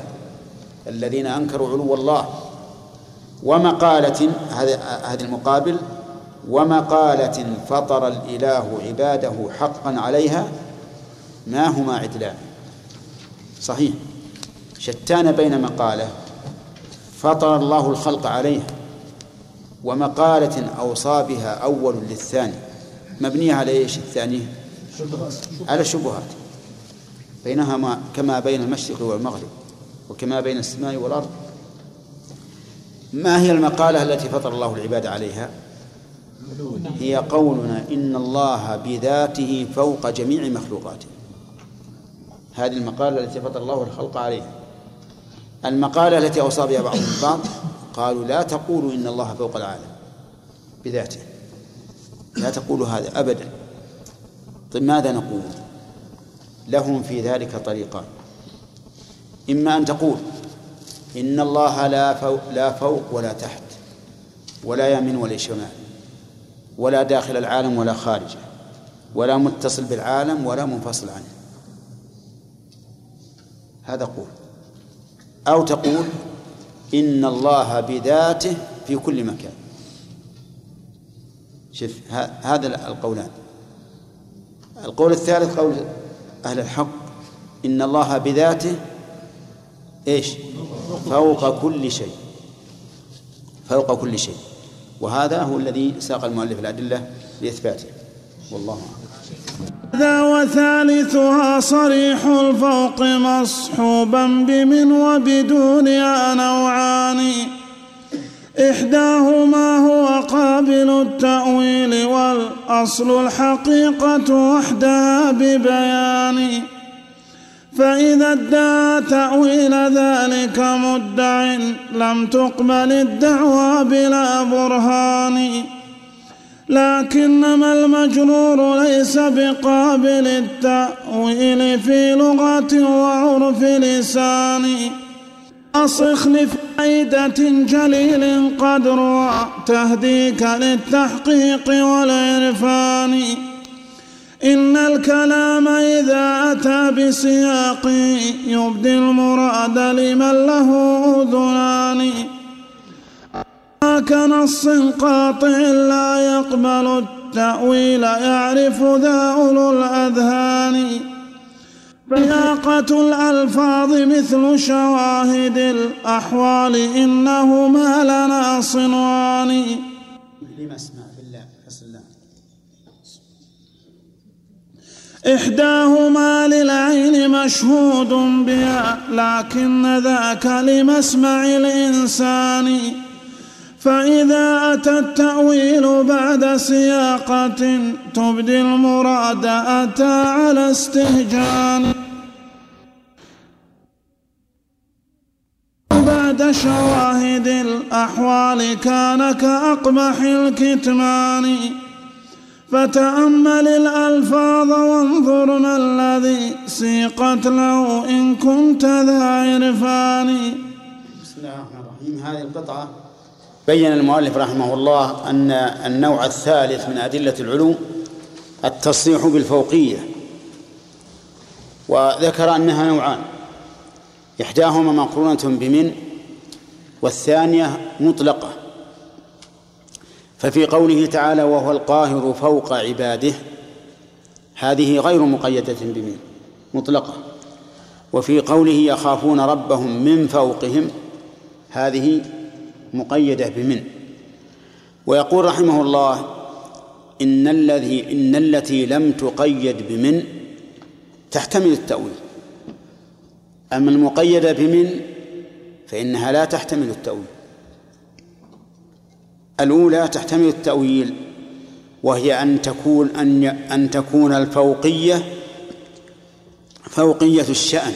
الذين أنكروا علو الله، ومقالة هذه المقابل ومقالة فطر الإله عباده حقا عليها ما هما عدلان. صحيح، شتان بين مقالة فطر الله الخلق عليها ومقالة أوصى بها أول للثاني مبنية على إيش الثاني؟ على الشبهات بينهما كما بين المشرق والمغرب وكما بين السماء والأرض. ما هي المقالة التي فطر الله العباد عليها؟ هي قولنا إن الله بذاته فوق جميع مخلوقاته. هذه المقالة التي فطر الله الخلق عليها. المقالة التي أوصى بها بعضهم البعض قالوا لا تقولوا إن الله فوق العالم بذاته، لا تقولوا هذا أبدا. طيب ماذا نقول؟ لهم في ذلك طريقان: إما أن تقول إن الله لا فوق ولا تحت ولا يمين ولا شمال ولا داخل العالم ولا خارجه ولا متصل بالعالم ولا منفصل عنه، هذا قول. أو تقول إن الله بذاته في كل مكان. شوف هذا القولان. القول الثالث قول أهل الحق إن الله بذاته إيش؟ فوق كل شيء، فوق كل شيء. وهذا هو الذي ساق المؤلف الأدلة لإثباته، والله أعلم. هذا وثالثها صريح الفوق مصحوبا بمن وبدونها نوعان، إحداهما هو قابل التأويل والأصل الحقيقة وحدها ببيان، فإذا ادعى تأويل ذلك مدع لم تقبل الدعوى بلا برهان، لكنما المجرور ليس بقابل التأويل في لغة وعرف لسان، أصخ لفائدة جليل قدر تهديك للتحقيق والعرفان، إن الكلام إذا أتى بسياق يبدي المراد لمن له أذنان، كنص قاطع لا يقبل التأويل يعرف ذا أولو الأذهان، فياقة الألفاظ مثل شواهد الأحوال إنهما لنا صنوان. لما اسمع بالله فصل. إحداهما للعين مشهود بها لكن ذاك لمسمع الإنسان، فإذا أتى التأويل بعد سياقة تبدي المراد أتى على استهجان، بعد شواهد الأحوال كان كأقبح الكتمان، فتأمل الألفاظ وانظر ما الذي سيقت له إن كنت ذا عرفان. بسم الله الرحمن الرحيم. هذه القطعة بين المؤلف رحمه الله أن النوع الثالث من أدلة العلوم التصريح بالفوقية، وذكر أنها نوعان: إحداهما مقرونة بمن والثانية مطلقة. ففي قوله تعالى وهو القاهر فوق عباده هذه غير مقيدة بمن، مطلقة. وفي قوله يخافون ربهم من فوقهم هذه مقيدة بمن. ويقول رحمه الله إن التي لم تقيد بمن تحتمل التأويل، أما المقيدة بمن فإنها لا تحتمل التأويل. الأولى تحتمل التأويل وهي أن تكون الفوقية فوقية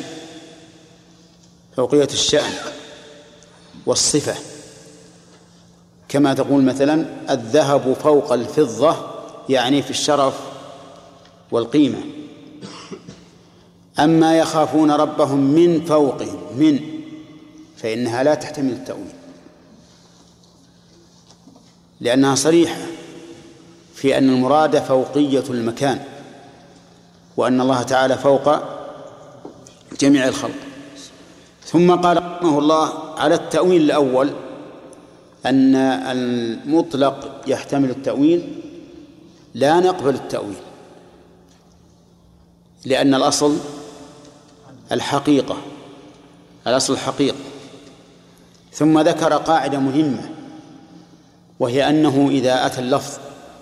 الشأن والصفة، كما تقول مثلا الذهب فوق الفضة يعني في الشرف والقيمة. أما يخافون ربهم من فوقهم فإنها لا تحتمل التأويل، لأنها صريحة في أن المراد فوقية المكان وأن الله تعالى فوق جميع الخلق. ثم قال رحمه الله على التأويل الأول أن المطلق يحتمل التأويل لا نقبل التأويل، لأن الأصل الحقيقة، الأصل الحقيقة. ثم ذكر قاعدة مهمة، وهي أنه إذا أتى اللفظ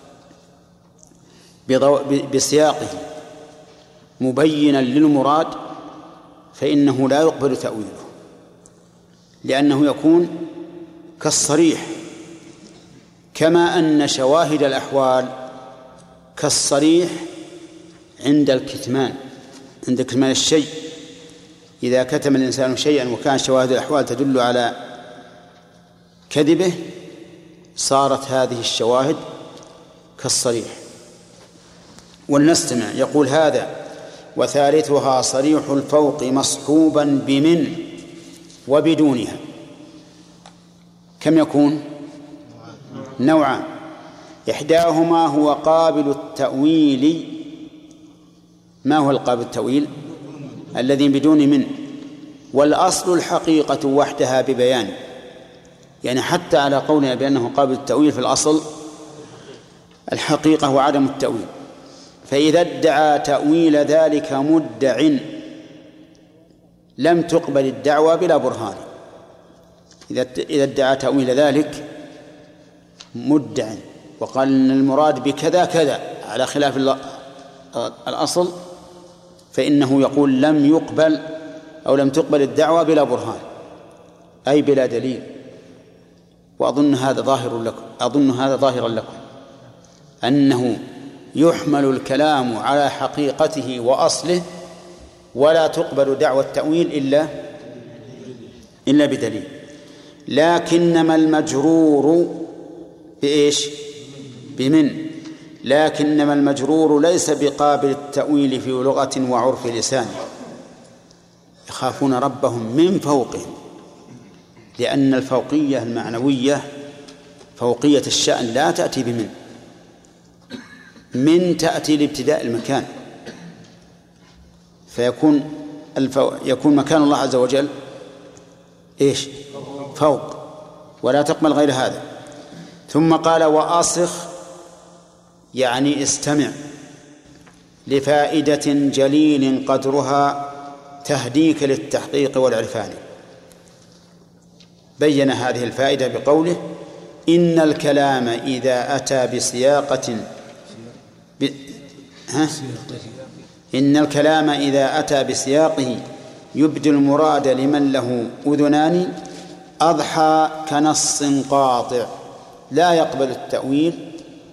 بسياقه مبينا للمراد فإنه لا يقبل تأويله، لأنه يكون كالصريح، كما أن شواهد الأحوال كالصريح عند الكتمان، عند كتمان الشيء. إذا كتم الإنسان شيئا وكان شواهد الأحوال تدل على كذبه صارت هذه الشواهد كالصريح. ولنستمع. يقول هذا وثالثها صريح الفوق مصحوبا بمن وبدونها. كم يكون؟ نوعان. إحداهما هو قابل التأويل. ما هو القابل التأويل؟ الذي بدون من. والأصل الحقيقة وحدها ببيان، يعني حتى على قولنا بأنه قابل التأويل في الأصل الحقيقة وعدم التأويل. فإذا ادعى تأويل ذلك مدع لم تقبل الدعوة بلا برهان. إذا ادعى تأويل ذلك مدع وقال إن المراد بكذا كذا على خلاف الأصل، فإنه يقول لم يقبل أو لم تقبل الدعوة بلا برهان، أي بلا دليل. وأظن هذا ظاهر لكم أنه يحمل الكلام على حقيقته وأصله ولا تقبل دعوة التأويل إلا بدليل. لكنما المجرور بإيش؟ بمن. لكنما المجرور ليس بقابل التأويل في لغة وعرف لسان، يخافون ربهم من فوقهم، لأن الفوقية المعنوية فوقية الشأن لا تأتي بمن. من تأتي لابتداء المكان، يكون مكان الله عز وجل إيش؟ فوق، ولا تقبل غير هذا. ثم قال وأصخ، يعني استمع لفائدة جليل قدرها تهديك للتحقيق والعرفان. بين هذه الفائدة بقوله إن الكلام إذا أتى بسياقة إن الكلام إذا أتى بسياقه يبدي المراد لمن له أذنان أضحى كنص قاطع لا يقبل التأويل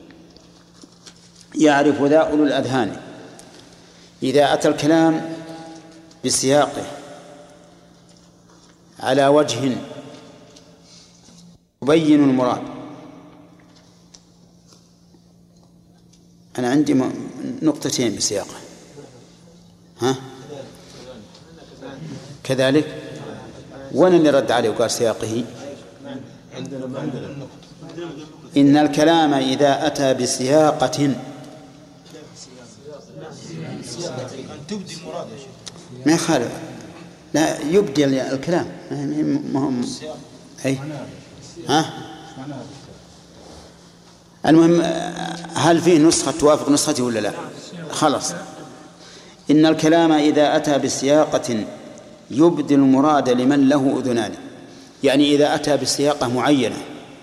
يعرف ذا أولو الأذهان. إذا أتى الكلام بسياقه على وجه يبين المراد. أنا عندي نقطتين بسياقه. كذلك. وين اللي رد عليه وقال سياقه؟ إن الكلام إذا أتى بسياقة تبدي المراد يا شيخ. ما يخالف، لا يبدي الكلام مهم. أي المهم هل فيه نسخة توافق نسختي ولا لا؟ خلاص. إن الكلام إذا أتى بسياقة يبدي المراد لمن له أذنان، يعني إذا أتى بسياقة معينة،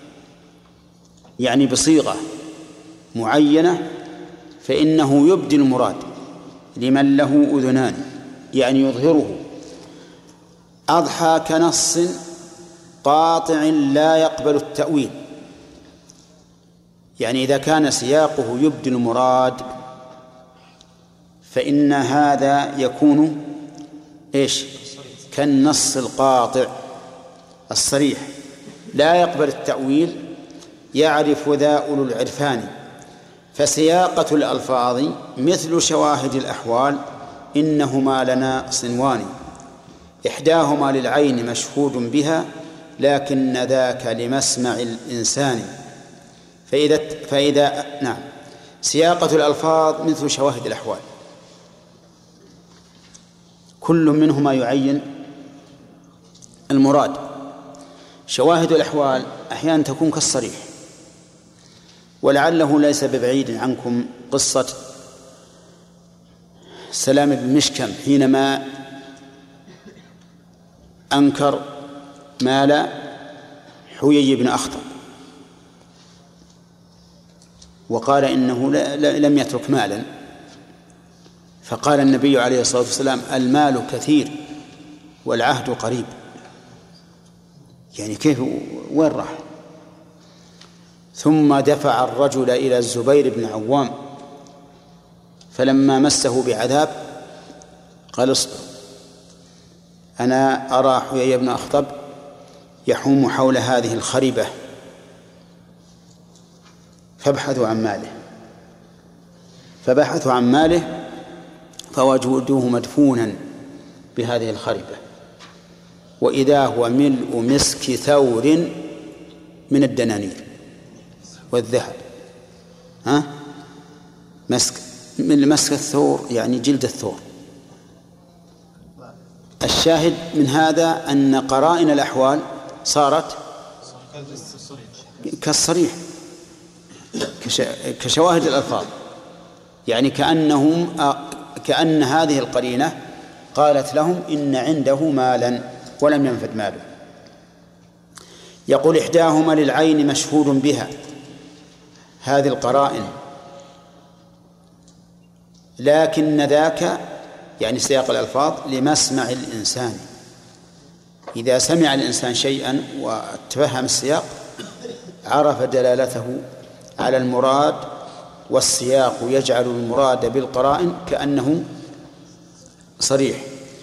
يعني بصيغة معينة، فإنه يبدي المراد لمن له أذنان، يعني يظهره. أضحى كنص قاطع لا يقبل التأويل، يعني إذا كان سياقه يبدي المراد فإن هذا يكون إيش؟ كالنص القاطع الصريح لا يقبل التأويل يعرف ذا أولو العرفان. فسياقة الألفاظ مثل شواهد الأحوال إنهما لنا صنوان، إحداهما للعين مشهود بها لكن ذاك لمسمع الإنسان. فإذا نعم سياقة الألفاظ مثل شواهد الأحوال، كل منهما يعين المراد. شواهد الأحوال أحيانا تكون كالصريح، ولعله ليس ببعيد عنكم قصة سلام بن مشكم حينما أنكر مال حيي بن أخطب وقال إنه لم يترك مالا، فقال النبي عليه الصلاة والسلام: المال كثير والعهد قريب. يعني كيف وين راح؟ ثم دفع الرجل إلى الزبير بن عوام، فلما مسه بعذاب قال: اصبر، أنا أرى حيي بن أخطب يحوم حول هذه الخربة فابحثوا عن ماله. فبحثوا عن ماله فوجدوه مدفونا بهذه الخربة، وإذا هو ملء مسك ثور من الدنانير والذهب. من مسك الثور يعني جلد الثور. الشاهد من هذا أن قرائن الأحوال صارت كالصريح، كشواهد الألفاظ، يعني كأن هذه القرينة قالت لهم إن عنده مالا ولم ينفد ماله. يقول: إحداهما للعين مشهود بها، هذه القرائن، لكن ذاك يعني سياق الألفاظ لمسمع الإنسان. إذا سمع الإنسان شيئا وتفهم السياق عرف دلالته على المراد، والسياق يجعل المراد بالقرائن كأنه صريح.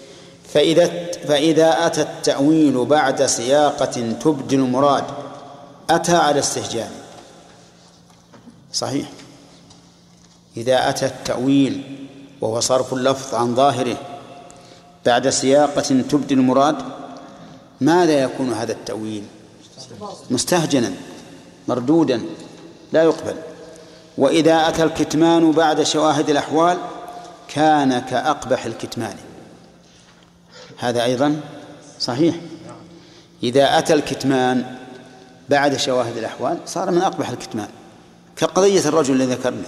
فإذا أتى التأويل بعد سياقة تبدي المراد أتى على استهجان. صحيح، إذا أتى التأويل وهو صرف اللفظ عن ظاهره بعد سياقة تبدي المراد، ماذا يكون هذا التأويل؟ مستهجنا مردودا لا يقبل. وإذا أتى الكتمان بعد شواهد الأحوال كان كأقبح الكتمان، هذا أيضا صحيح. إذا أتى الكتمان بعد شواهد الأحوال صار من أقبح الكتمان، كقضية الرجل الذي ذكرنا،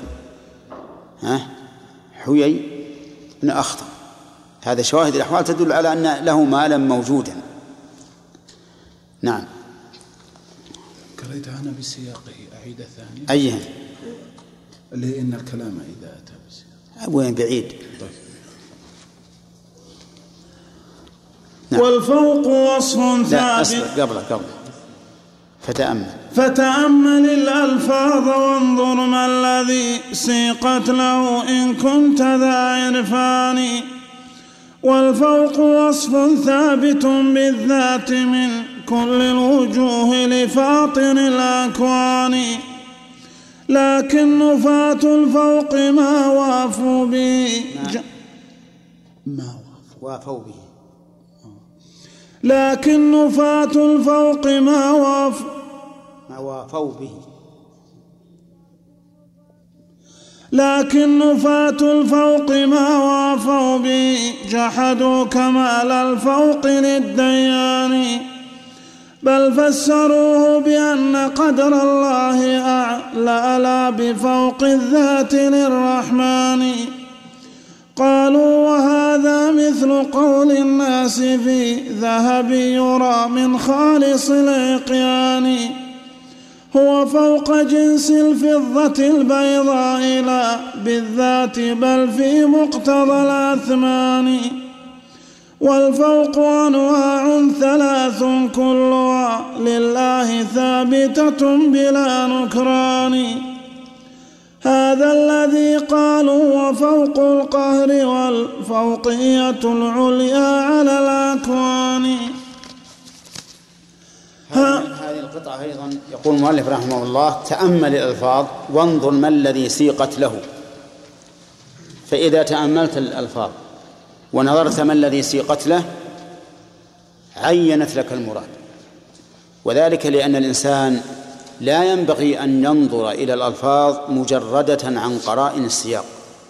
حيي بن أخطب، هذا شواهد الأحوال تدل على أن له مالا موجودا. نعم. قريتها أنا بسياقه، أعيد الثاني. أيها؟ اللي إن الكلام إذا أتى بسياقه. وين بعيد؟ طيب. نعم. والفوق وصف ثابت. قبل فتأمل الألفاظ وانظر ما الذي سيقت له إن كنت ذا عرفان. والفوق وصف ثابت بالذات من كل الوجوه لفاطر الأكوان، لكن نفاة الفوق ما وافوا به لكن نفاة الفوق ما وافوا به لكن نفاة الفوق ما وافوا به جحدوا كمال الفوق للديان، بل فسروه بأن قدر الله أعلى لا بفوق الذات للرحمن. قالوا وهذا مثل قول الناس في ذهب يرى من خالص العقيان، هو فوق جنس الفضة البيضاء لا بالذات بل في مقتضى الأثمان. والفوق أنواع ثلاث كلها لله ثابتة بلا نكران، هذا الذي قالوا وفوق القهر والفوقية العليا على الأكوان. هذه القطعة أيضا يقول المؤلف رحمه الله: تأمل الألفاظ وانظر ما الذي سيقت له. فإذا تأملت الألفاظ ونظرت ما الذي سيقت له عينت لك المراد، وذلك لأن الإنسان لا ينبغي أن ينظر إلى الألفاظ مجردة عن قرائن السياق،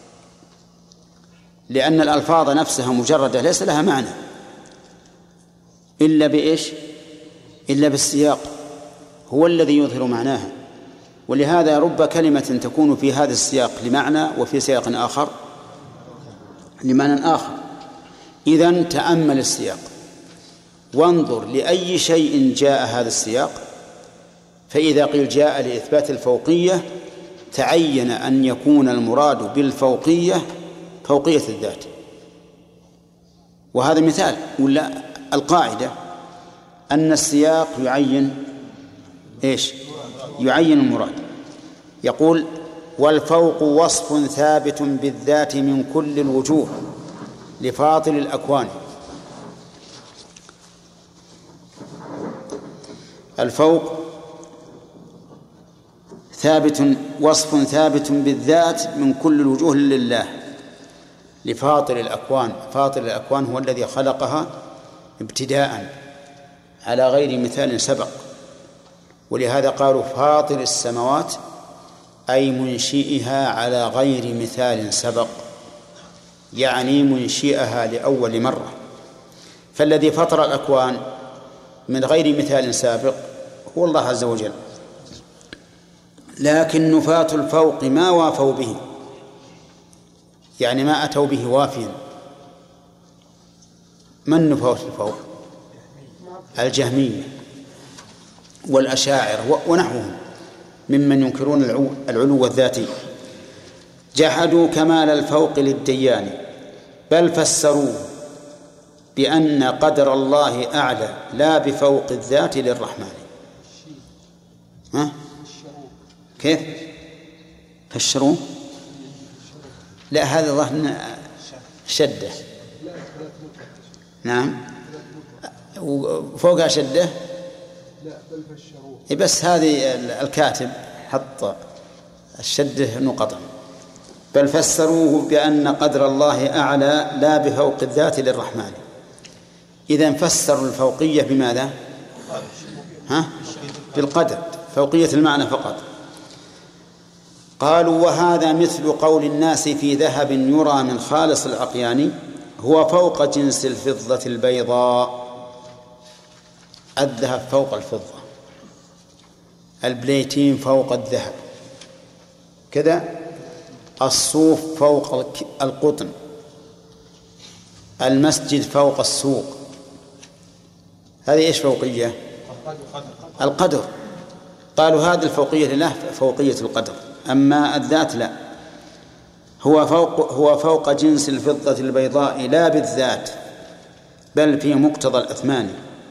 لأن الألفاظ نفسها مجردة ليس لها معنى إلا بإيش؟ إلا بالسياق، هو الذي يظهر معناها. ولهذا رب كلمة تكون في هذا السياق لمعنى وفي سياق آخر لمعنى آخر. إذن تأمل السياق وانظر لأي شيء جاء هذا السياق، فإذا قيل جاء لإثبات الفوقية تعين أن يكون المراد بالفوقية فوقية الذات. وهذا مثال، ولا القاعدة أن السياق يعين إيش؟ يعين المراد. يقول والفوق وصف ثابت بالذات من كل الوجوه لفاطر الأكوان. الفوق ثابت، وصف ثابت بالذات من كل الوجوه لله لفاطر الأكوان. فاطر الأكوان هو الذي خلقها ابتداء على غير مثال سبق، ولهذا قالوا فاطر السماوات أي منشئها على غير مثال سبق، يعني منشئها لأول مرة. فالذي فطر الأكوان من غير مثال سابق هو الله عز وجل، لكن نفاة الفوق ما وافوا به، يعني ما أتوا به وافيا. من نفاة الفوق؟ الجهمية والأشاعرة ونحوهم ممن ينكرون العلو الذاتي. جحدوا كمال الفوق للديان بل فسروه بأن قدر الله أعلى لا بفوق الذات للرحمن. ها؟ كيف؟ فسروه؟ لا، هذا ظهر شدة. نعم، وفوقها شدة. بس هذه الكاتب حط الشدة نقطة. بل فسروه بأن قدر الله أعلى لا بفوق الذات للرحمن. إذن فسروا الفوقية بماذا؟ بالقدر، فوقية المعنى فقط. قالوا وهذا مثل قول الناس في ذهب يرى من خالص العقيان هو فوق جنس الفضة البيضاء. الذهب فوق الفضة، البليتين فوق الذهب كذا، الصوف فوق القطن، المسجد فوق السوق. هذه إيش فوقية؟ القدر. قالوا هذه الفوقية لله فوقية القدر، أما الذات لا. هو فوق جنس الفضة البيضاء لا بالذات بل في مقتضى الأثمان.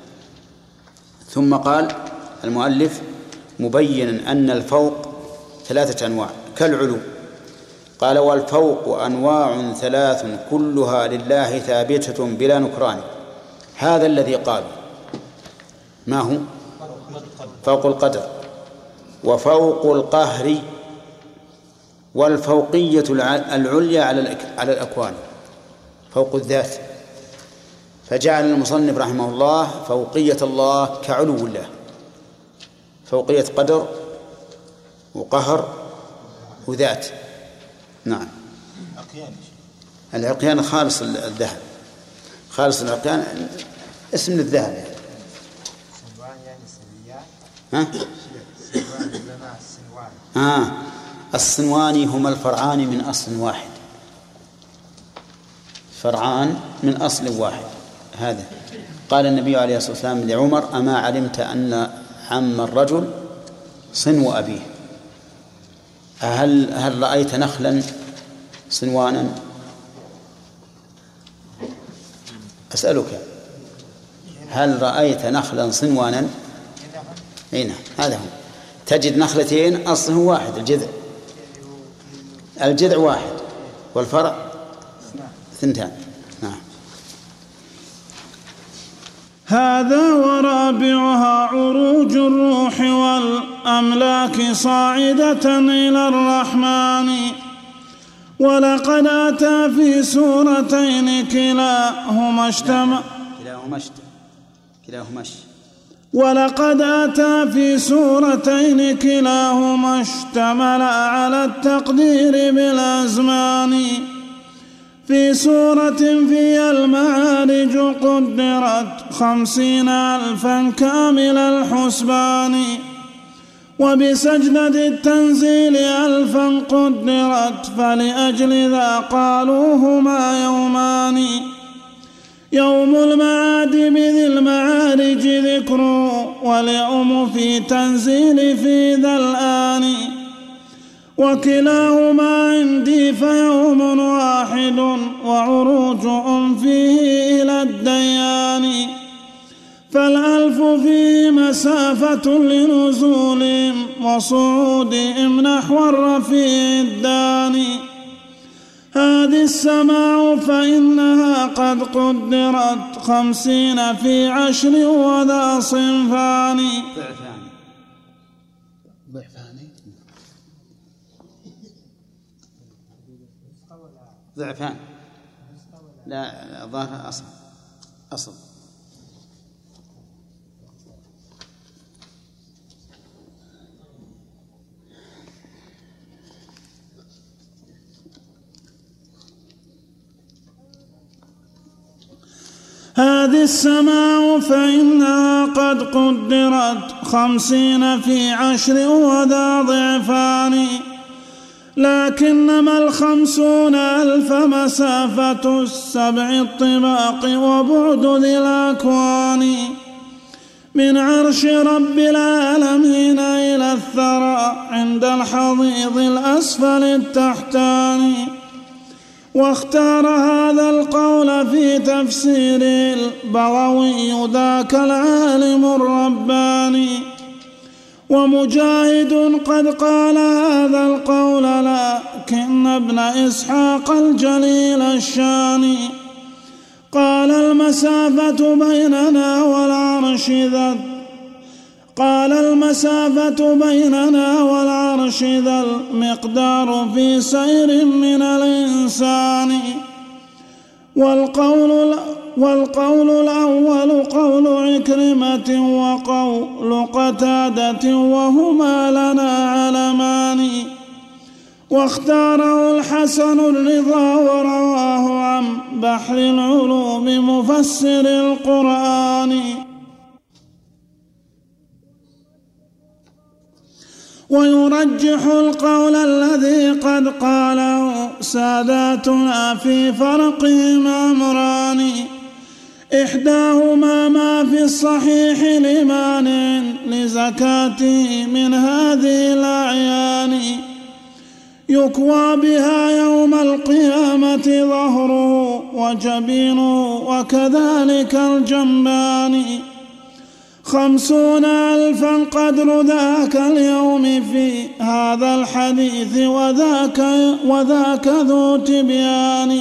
ثم قال المؤلف مبينا أن الفوق ثلاثة أنواع كالعلو. قال والفوق أنواع ثلاث كلها لله ثابتة بلا نكران. هذا الذي قال ما هو؟ فوق القدر وفوق القهر والفوقية العليا على الأكوان فوق الذات. فجعل المصنف رحمه الله فوقية الله كعلو الله، فوقية قدر وقهر وذات. نعم. العقيان خالص الذهب، خالص العقيان اسم الذهب يعني. الصنواني هما الفرعان من أصل واحد، فرعان من أصل واحد. هذا قال النبي عليه الصلاة والسلام لعمر أما علمت أن عم الرجل صنو أبيه؟ هل رأيت نخلا صنوانا؟ أسألك هل رأيت نخلا صنوانا؟ هنا هذا هو، تجد نخلتين أصله واحد، الجذع واحد والفرع ثنتان. نعم. هذا ورابعها عروج الروح والأملاك صاعدة إلى الرحمن. ولقد أتى في سورتين كلاهما اشتمل ولقد أتى في سورتين كلاهما اشتمل على التقدير بالأزمان. في سورة فيها المعارج قدرت 50,000 كامل الحسبان، وبسجدة التنزيل 1000 قدرت، فلأجل ذا قالوا هما يومان. يوم المعاد بذي المعارج ذكر، واليوم في تنزيل في ذا الآن، وكلاهما عندي فيوم واحد، وعروج فيه إلى الديان. فالألف فيه مسافة لنزولهم وصعودهم نحو الرفيع الداني. هذه السماع فإنها قد قدرت 50 في 10 وذا صنفان. ضعفان لا ظاهر أصل. هذه السماع فإنها قد قدرت 50 في 10 وذا ضعفان، لكنما 50,000 مسافة 7 الطباق وبعد ذي الأكوان. من عرش رب العالمين إلى الثرى عند الحضيض الأسفل التحتاني. واختار هذا القول في تفسير البغوي ذاك العالم الرباني. ومجاهد قد قال هذا القول، لكن ابن إسحاق الجليل الشان قال المسافة بيننا والعرش ذا المقدار في سير من الإنسان. والقول الأول قول عكرمة وقول قتادة، وهما لنا علمان. واختاره الحسن الرضا ورواه عن بحر العلوم مفسر القرآن. ويرجح القول الذي قد قاله ساداتنا في فرقهم أمران، إحداهما ما في الصحيح لمانع لزكاته من هذه الأعيان، يكوى بها يوم القيامة ظهره وجبينه وكذلك الجنبان. 50,000 قدر ذاك اليوم في هذا الحديث وذاك ذو تبيان.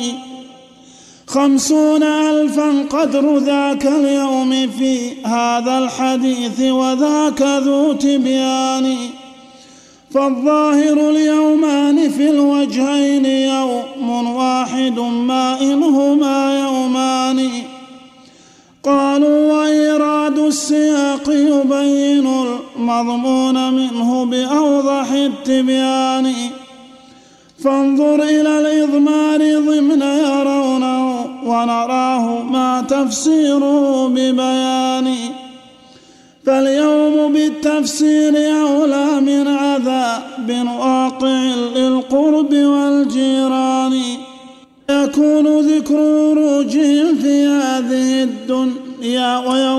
50,000 قدر ذاك اليوم في هذا الحديث وذاك ذو تبيان. فالظاهر اليومان في الوجهين يوم واحد ما إنهما يومان. قالوا وإيراد السياق يبين المضمون منه بأوضح التبيان. فانظر إلى الإضمار ضمن يرونه ونراه ما تفسيره ببيان. فاليوم بالتفسير أولى من عذاب واقع للقرب والجيران. يكون ذكر عروجهم في هذه الدنيا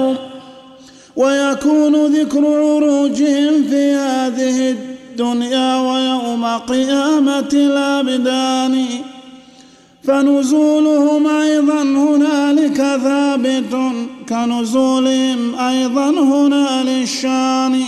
ويوم قيامة الأبدان. فنزولهم أيضا هنالك ثابت كنزولهم أيضا هنا للشان.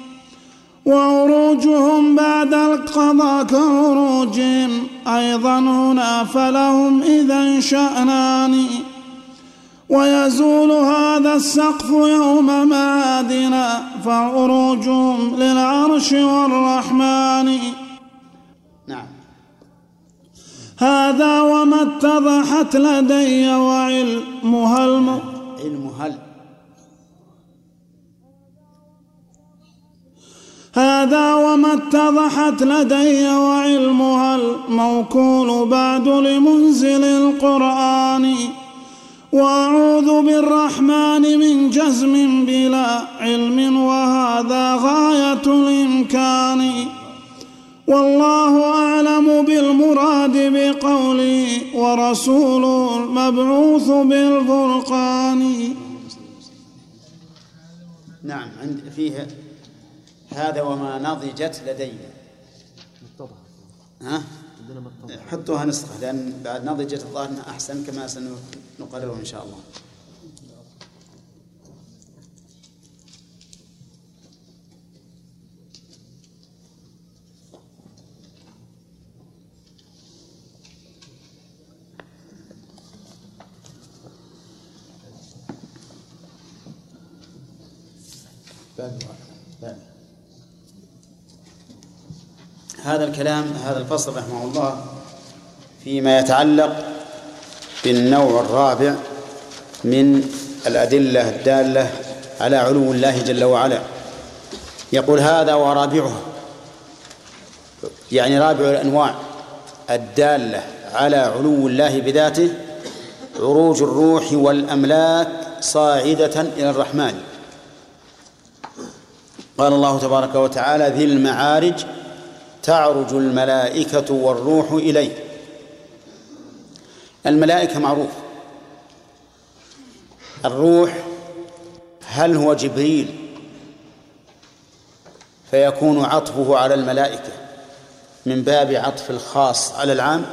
وعروجهم بعد القضاء كعروجهم أيضا هنا فلهم إذا شأنان. ويزول هذا السقف يوم معادنا فعروجهم للعرش والرحمن. نعم. هذا وما اتضحت لدي وعلمها هذا وما اتضحت لدي وعلمها الموكول بعد لمنزل القرآن. وأعوذ بالرحمن من جزم بلا علم وهذا غاية الإمكان. والله أعلم بالمراد بقولي ورسول المبعوث بالفرقان. نعم، فيه هذا وما نضجت لدينا. ها؟ حطوها نسخة، لأن بعد نضجت الظاهر أحسن كما سنقرره إن شاء الله. هذا الكلام، هذا الفصل رحمه الله فيما يتعلق بالنوع الرابع من الأدلة الدالة على علو الله جل وعلا. يقول هذا ورابعها، يعني رابع الأنواع الدالة على علو الله بذاته عروج الروح والأملاك صاعدة إلى الرحمن. قال الله تبارك وتعالى: ذي المعارج تعرج الملائكة والروح إليه. الملائكة معروف، الروح هل هو جبريل فيكون عطفه على الملائكة من باب عطف الخاص على العام،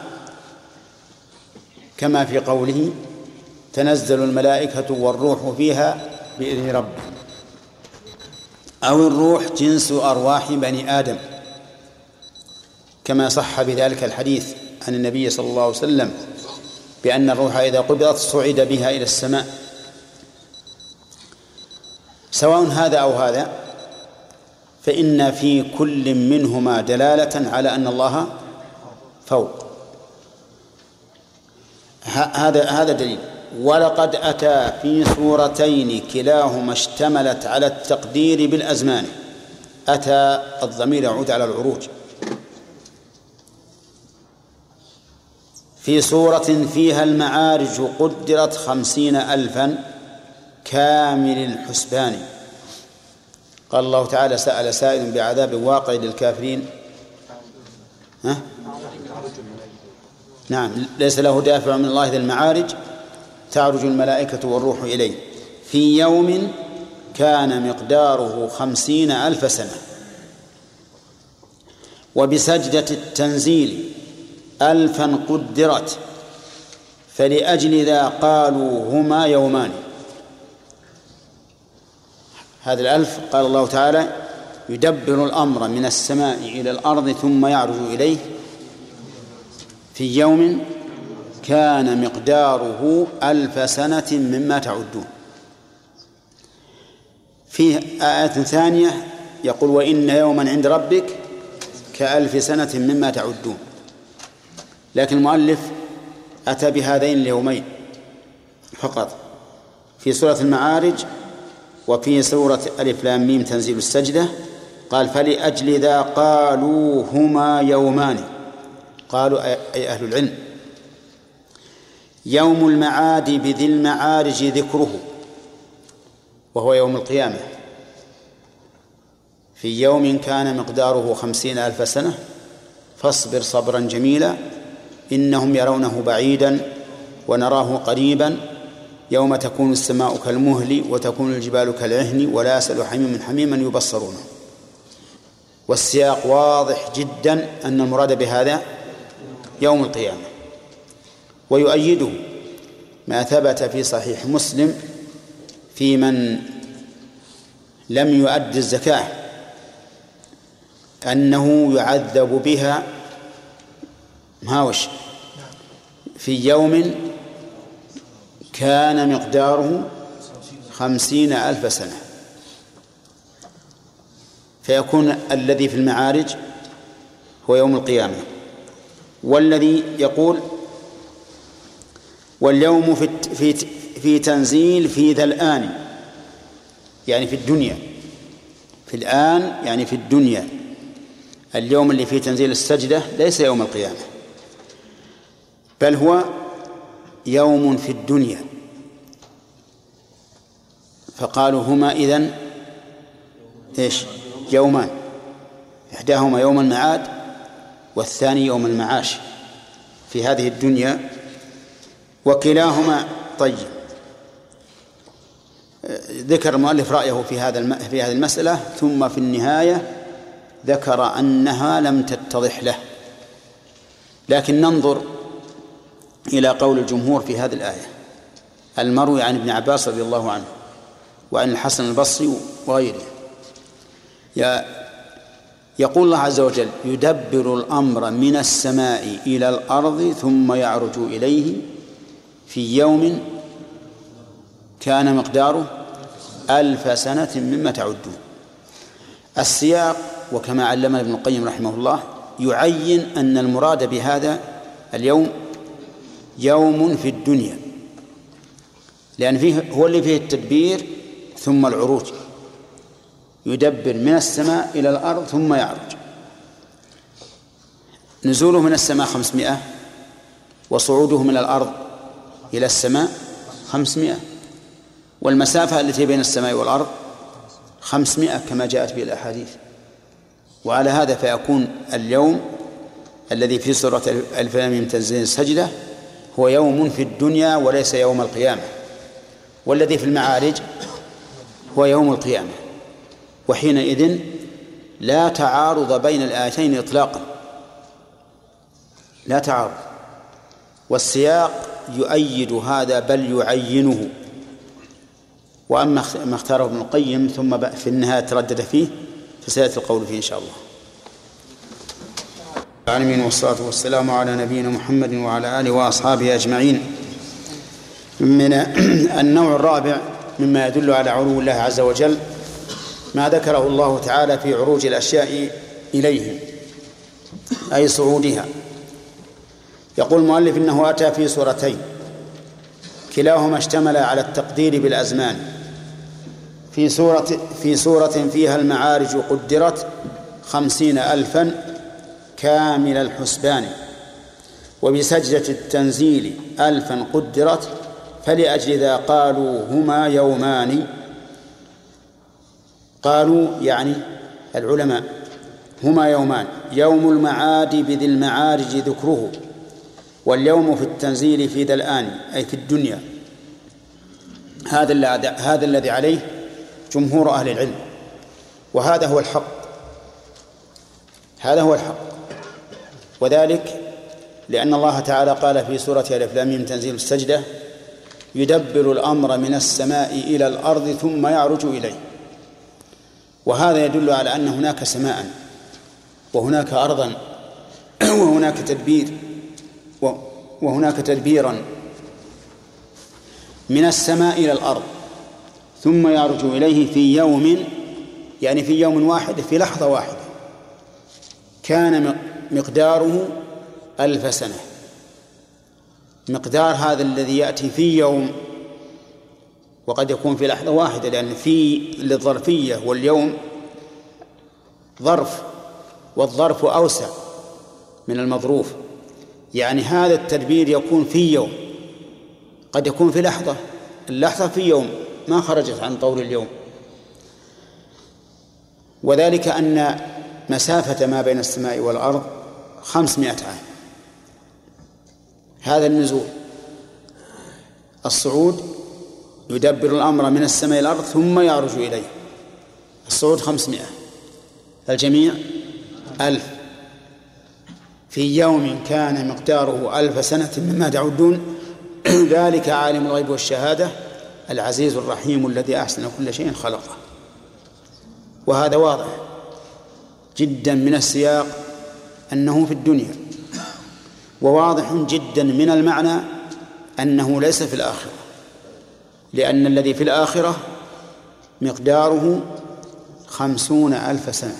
كما في قوله: تنزل الملائكة والروح فيها بإذن ربهم، أو الروح جنس أرواح بني آدم، كما صح بذلك الحديث عن النبي صلى الله عليه وسلم بأن الروح إذا قبضت صعد بها إلى السماء. سواء هذا أو هذا، فإن في كل منهما دلالة على أن الله فوق. هذا دليل. ولقد أتى في سورتين كلاهما اشتملت على التقدير بالأزمان. أتى الضمير يعود على العروج. في سورة فيها المعارج قدرت 50,000 كامل الحسبان. قال الله تعالى: سأل سائل بعذاب واقع للكافرين. نعم، ليس له دافع من الله ذي المعارج تعرج الملائكة والروح إليه في يوم كان مقداره 50,000 سنة. وبسجدة التنزيل 1000 قدرت، فلأجل ذا قالوا هما يومان. هذا 1000 قال الله تعالى: يدبر الأمر من السماء إلى الأرض ثم يعرج إليه في يوم كان مقداره 1000 سنة مما تعدون. فيه آية ثانية يقول: وإن يوما عند ربك ك1000 سنة مما تعدون. لكن المؤلف أتى بهذين اليومين فقط في سورة المعارج وفي سورة ألف لام ميم تنزيل السجدة. قال: فلأجل ذا قالوا هما يومان. قالوا أي أهل العلم. يوم المعاد بذي المعارج ذكره، وهو يوم القيامة، في يوم كان مقداره 50,000 سنة فاصبر صبرا جميلا إنهم يرونه بعيدا ونراه قريبا يوم تكون السماء كالمهل وتكون الجبال كالعهن ولا يسأل حميم حميما يبصرونه. والسياق واضح جدا أن المراد بهذا يوم القيامة. ويؤيده ما ثبت في صحيح مسلم في من لم يؤد الزكاة أنه يعذب بها في يوم كان مقداره 50,000 سنة، فيكون الذي في المعارج هو يوم القيامة. والذي يقول: واليوم في تنزيل في ذا الآن، يعني في الدنيا، في الآن يعني في الدنيا. اليوم اللي فيه تنزيل السجدة ليس يوم القيامة، بل هو يوم في الدنيا. فقالوا هما إذن إيش؟ يومان، إحداهما يوم المعاد والثاني يوم المعاش في هذه الدنيا، وكلاهما طيب. ذكر المؤلف رأيه في هذه المسألة، ثم في النهاية ذكر أنها لم تتضح له. لكن ننظر إلى قول الجمهور في هذه الآية المروي عن ابن عباس رضي الله عنه وعن الحسن البصري وغيره. يقول الله عز وجل: يدبر الأمر من السماء إلى الأرض ثم يعرج إليه في يوم كان مقداره 1000 سنة مما تعدون. السياق وكما علمنا ابن القيم رحمه الله يعين أن المراد بهذا اليوم يوم في الدنيا، لأن فيه هو اللي فيه التدبير ثم العروج. يدبر من السماء إلى الأرض ثم يعرج. نزوله من السماء 500، وصعوده من الأرض إلى السماء 500، والمسافة التي بين السماء والأرض 500 كما جاءت به الأحاديث. وعلى هذا فيكون اليوم الذي في سورة ألف لام ميم تنزيل السجدة هو يوم في الدنيا وليس يوم القيامة، والذي في المعارج هو يوم القيامة. وحينئذ لا تعارض بين الآيتين إطلاقا، لا تعارض، والسياق يؤيد هذا بل يعينه. وأما ما اختاره ابن القيم ثم في النهاية تردد فيه فسيأتي القول فيه إن شاء الله. العالمين، والصلاة والسلام على نبينا محمد وعلى آله وأصحابه أجمعين. من النوع الرابع مما يدل على علو الله عز وجل ما ذكره الله تعالى في عروج الأشياء إليه، أي صعودها. يقول المؤلف إنه أتى في سورتين كلاهما اشتمل على التقدير بالأزمان. في سورة فيها المعارج قدرت 50,000 كامل الحسبان، وبسجدة التنزيل 1000 قدرت، فلأجل ذا قالوا هما يومان. قالوا يعني العلماء هما يومان: يوم المعاد بذي المعارج ذكره، واليوم في التنزيل في ذا الآن أي في الدنيا. هذا الذي عليه جمهور أهل العلم، وهذا هو الحق. هذا هو الحق، وذلك لأن الله تعالى قال في سورة ألف لام ميم تنزيل السجدة: يدبر الأمر من السماء إلى الأرض ثم يعرج إليه. وهذا يدل على أن هناك سماء وهناك أرضا وهناك تدبيرا من السماء إلى الأرض ثم يعرج إليه في يوم، يعني في يوم واحد، في لحظة واحدة، كان مقداره 1000 سنة. مقدار هذا الذي يأتي في يوم وقد يكون في لحظة واحدة، لأن في للظرفية واليوم ظرف، والظرف أوسع من المظروف. يعني هذا التدبير يكون في يوم، قد يكون في لحظة، اللحظة في يوم ما خرجت عن طور اليوم. وذلك أن مسافة ما بين السماء والأرض 500 عام. هذا النزول. الصعود يدبر الأمر من السماء إلى الأرض ثم يعرج إليه. الصعود 500، الجميع 1000 في يوم كان مقداره 1000 سنة مما تعدون. ذلك عالم الغيب والشهادة العزيز الرحيم الذي أحسن كل شيء خلقه. وهذا واضح جدا من السياق أنه في الدنيا، وواضح جدا من المعنى أنه ليس في الآخرة، لأن الذي في الآخرة مقداره 50,000 سنة.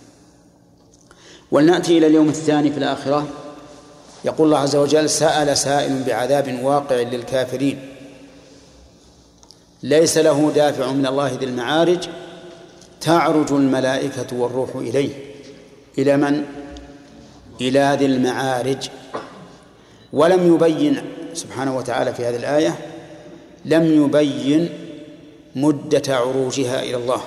ولنأتي إلى اليوم الثاني في الآخرة. يقول الله عز وجل: سأل سائل بعذاب واقع للكافرين ليس له دافع من الله ذي المعارج تعرج الملائكة والروح إليه. إلى من؟ إلى ذي المعارج. ولم يبين سبحانه وتعالى في هذه الآية، لم يبين مدة عروجها إلى الله،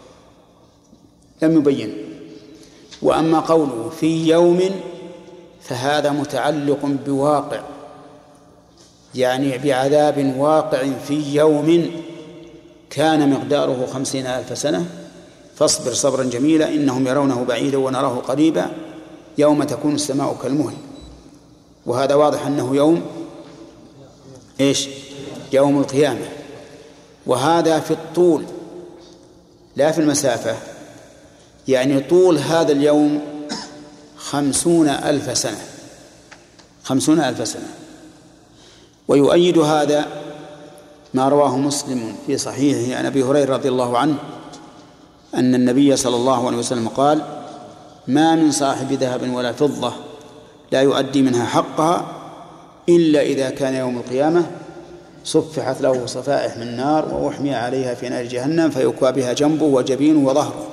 لم يبين. وأما قوله في يوم فهذا متعلق بواقع، يعني بعذاب واقع في يوم كان مقداره 50,000 سنة، فاصبر صبرا جميلا إنهم يرونه بعيدا ونراه قريبا يوم تكون السماء كالمهل. وهذا واضح أنه يوم إيش؟ يوم القيامة. وهذا في الطول لا في المسافة، يعني طول هذا اليوم 50,000 سنة، 50,000 سنة. ويؤيد هذا ما رواه مسلم في صحيحه عن أبي هريرة رضي الله عنه أن النبي صلى الله عليه وسلم قال: ما من صاحب ذهب ولا فضة لا يؤدي منها حقها إلا إذا كان يوم القيامة صفحت له صفائح من نار وأحمي عليها في نار جهنم فيكوى بها جنبه وجبينه وظهره،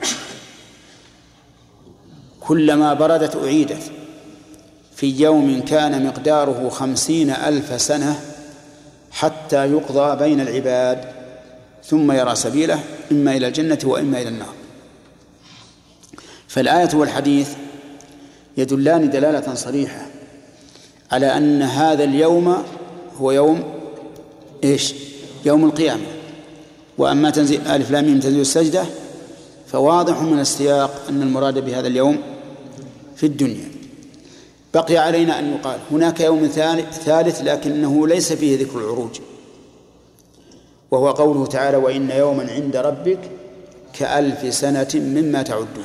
كلما بردت أعيدت، في يوم كان مقداره 50,000 سنة حتى يقضى بين العباد ثم يرى سبيله إما إلى الجنة وإما إلى النار. فالآية والحديث يدلان دلالة صريحة على أن هذا اليوم هو يوم إيش؟ يوم القيامة. وأما تنزيل ألف لام ميم تنزيل السجدة فواضح من السياق أن المراد بهذا اليوم في الدنيا. بقي علينا أن يقال هناك يوم ثالث لكنه ليس فيه ذكر العروج، وهو قوله تعالى: وإن يوما عند ربك كألف سنة مما تعدون.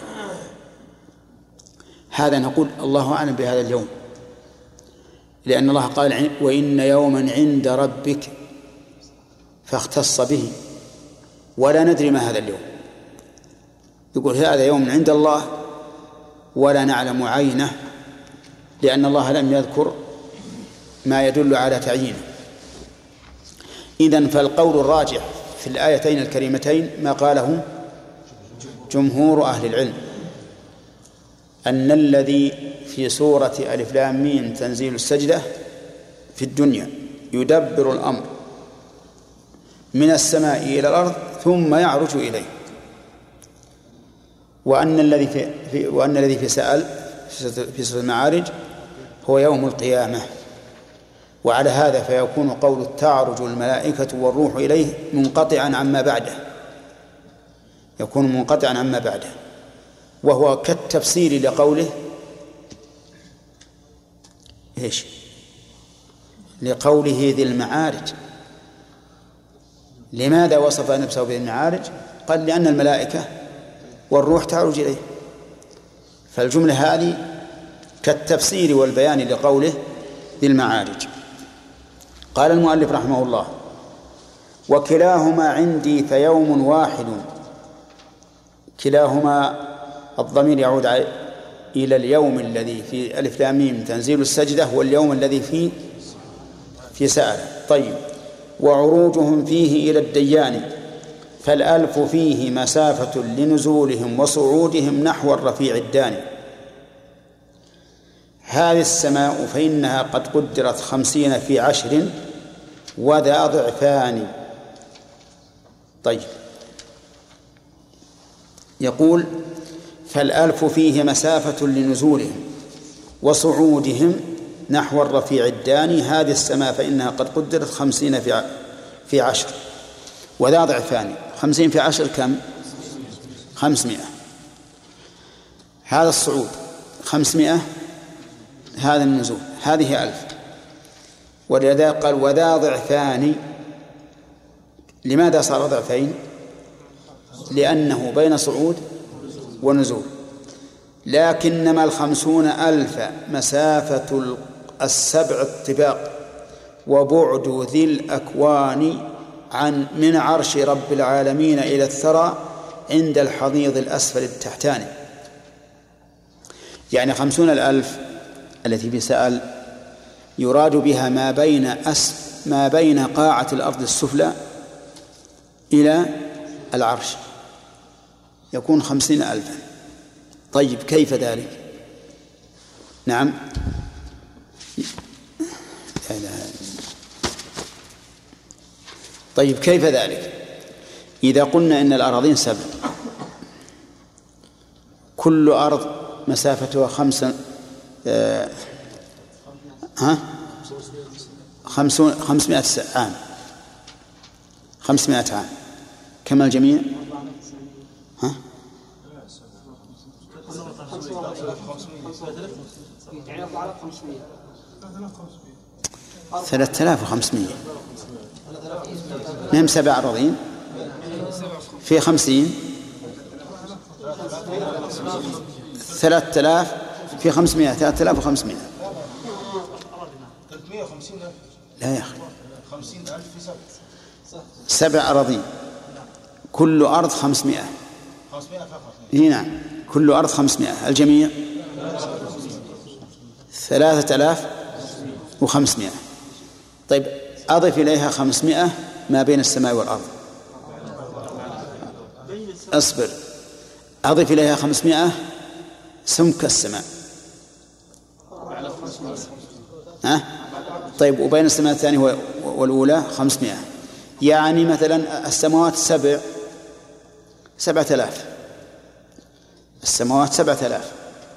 هذا نقول الله أعلم بهذا اليوم، لأن الله قال: وإن يوما عند ربك، فاختص به، ولا ندري ما هذا اليوم. يقول هذا يوم عند الله ولا نعلم عينه، لأن الله لم يذكر ما يدل على تعيينه. إذن فالقول الراجح في الآيتين الكريمتين ما قاله جمهور أهل العلم، أن الذي في سورة ألف لام ميم تنزيل السجدة في الدنيا يدبر الأمر من السماء إلى الأرض ثم يعرج إليه، وأن الذي في سورة المعارج هو يوم القيامة. وعلى هذا فيكون قول تعرج الملائكة والروح إليه منقطعا عما بعده، يكون منقطعا عما بعده، وهو كالتفسير لقوله إيش؟ لقوله ذي المعارج. لماذا وصف نفسه بذي المعارج؟ قال: لأن الملائكة والروح تعرج إليه. فالجملة هذه كالتفسير والبيان لقوله ذي المعارج. قال المؤلف رحمه الله: وكلاهما عندي فيوم واحد. كلاهما الضمير يعود إلى اليوم الذي في ألف لام ميم تنزيل السجدة واليوم الذي في سأل. طيب. وعروجهم فيه إلى الديان، فالألف فيه مسافة لنزولهم وصعودهم نحو الرفيع الداني. هذه السماء فإنها قد قدرت 50 في 10 وذا ضعفان. طيب. يقول: فالألف فيه مسافة لنزولهم وصعودهم نحو الرفيع الداني. هذه السماء فإنها قد قدرت 50 في 10 وذا ضعفان. 50 في 10 كم؟ 500. هذا الصعود 500، هذا النزول هذه 1000. ولذا قال وذا ضعفان. لماذا صار ضعفين؟ لأنه بين صعود ونزول. لكنما 50,000 مسافة 7 الطباق وبعد ذي الأكوان من عرش رب العالمين إلى الثرى عند الحضيض الأسفل التحتاني. يعني 50,000 التي في سأل يراد بها ما بين قاعة الأرض السفلى إلى العرش، يكون 50,000. طيب كيف ذلك؟ نعم. طيب كيف ذلك؟ إذا قلنا إن الأراضين 7، كل أرض مسافتها 500 عام، 500 عام، كم الجميع؟ 3500. مهم 7 أراضين في 50، 3000 في 500، 3500. 350,000. لا يا أخي، 50,000 في 7 أراضين، كل أرض 500. 500 فقط. نعم، كل أرض 500، الجميع 3500. طيب أضف إليها 500 ما بين السماء والأرض. أصبر، أضف إليها 500 سمك السماء. طيب وبين السماء الثانية والأولى 500، يعني مثلا السماوات 7000. السماوات 7000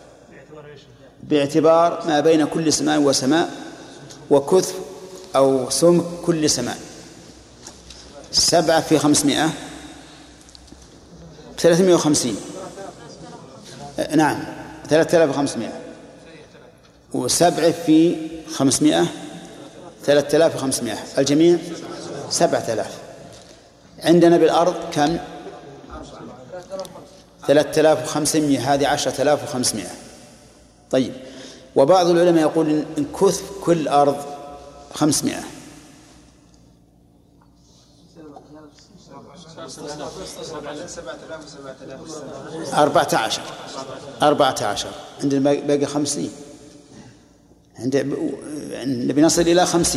باعتبار ما بين كل سماء وسماء وكثف أو سمك كل سماء. 7 في 500 350. نعم 3500. و7 في 500 3500، الجميع 7000. عندنا بالأرض كم؟ 3500، هذه 10,500. طيب، وبعض العلماء يقول إن كثف كل أرض 500. 14 عندنا باقي 50. نبي نصل إلى 50.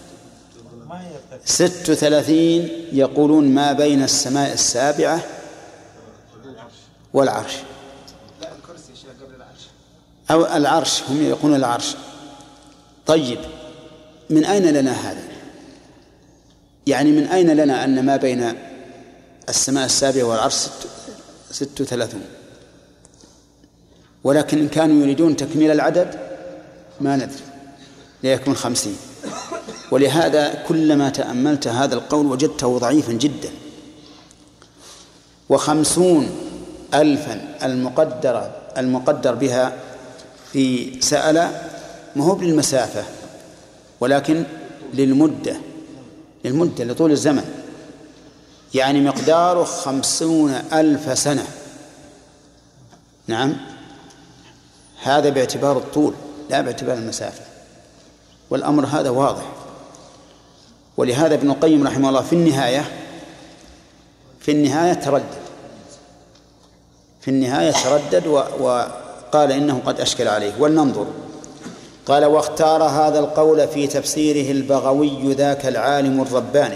36 يقولون ما بين السماء السابعة والعرش. لا، الكرسي شيء قبل العرش. أو العرش، هم يقولون العرش. طيب من أين لنا هذا؟ يعني من أين لنا أن ما بين السماء السابعة والعرش 36؟ ولكن إن كانوا يريدون تكميل العدد ما ندري، ليكون 50. ولهذا كلما تأملت هذا القول وجدته ضعيفا جدا. 50,000 المقدر بها في سألة ما هو للمسافة، ولكن للمدة لطول الزمن، يعني مقداره 50,000 سنة. نعم، هذا باعتبار الطول لا باعتبار المسافة، والأمر هذا واضح. ولهذا ابن القيم رحمه الله في النهاية تردد وقال إنه قد أشكل عليه. ولننظر. قال: واختار هذا القول في تفسيره البغوي ذاك العالم الرباني،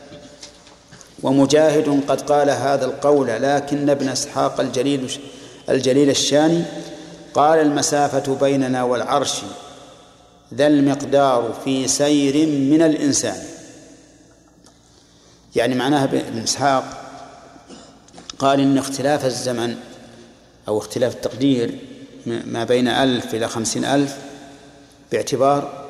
ومجاهد قد قال هذا القول، لكن ابن إسحاق الجليل الشاني قال: المسافة بيننا والعرش ذا المقدار في سير من الإنسان. يعني معناها ابن إسحاق قال إن اختلاف الزمن أو اختلاف التقدير ما بين 1000 إلى 50,000 باعتبار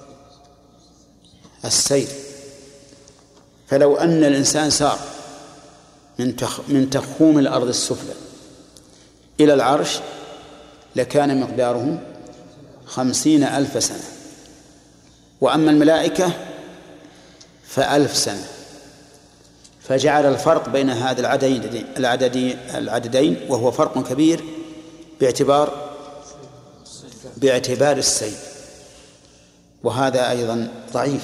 السير. فلو أن الإنسان سار من تخوم الأرض السفلى إلى العرش لكان مقداره 50,000 سنة. وأما الملائكة ف1000 سنة، فجعل الفرق بين هذا العددين وهو فرق كبير باعتبار السير. وهذا أيضا ضعيف،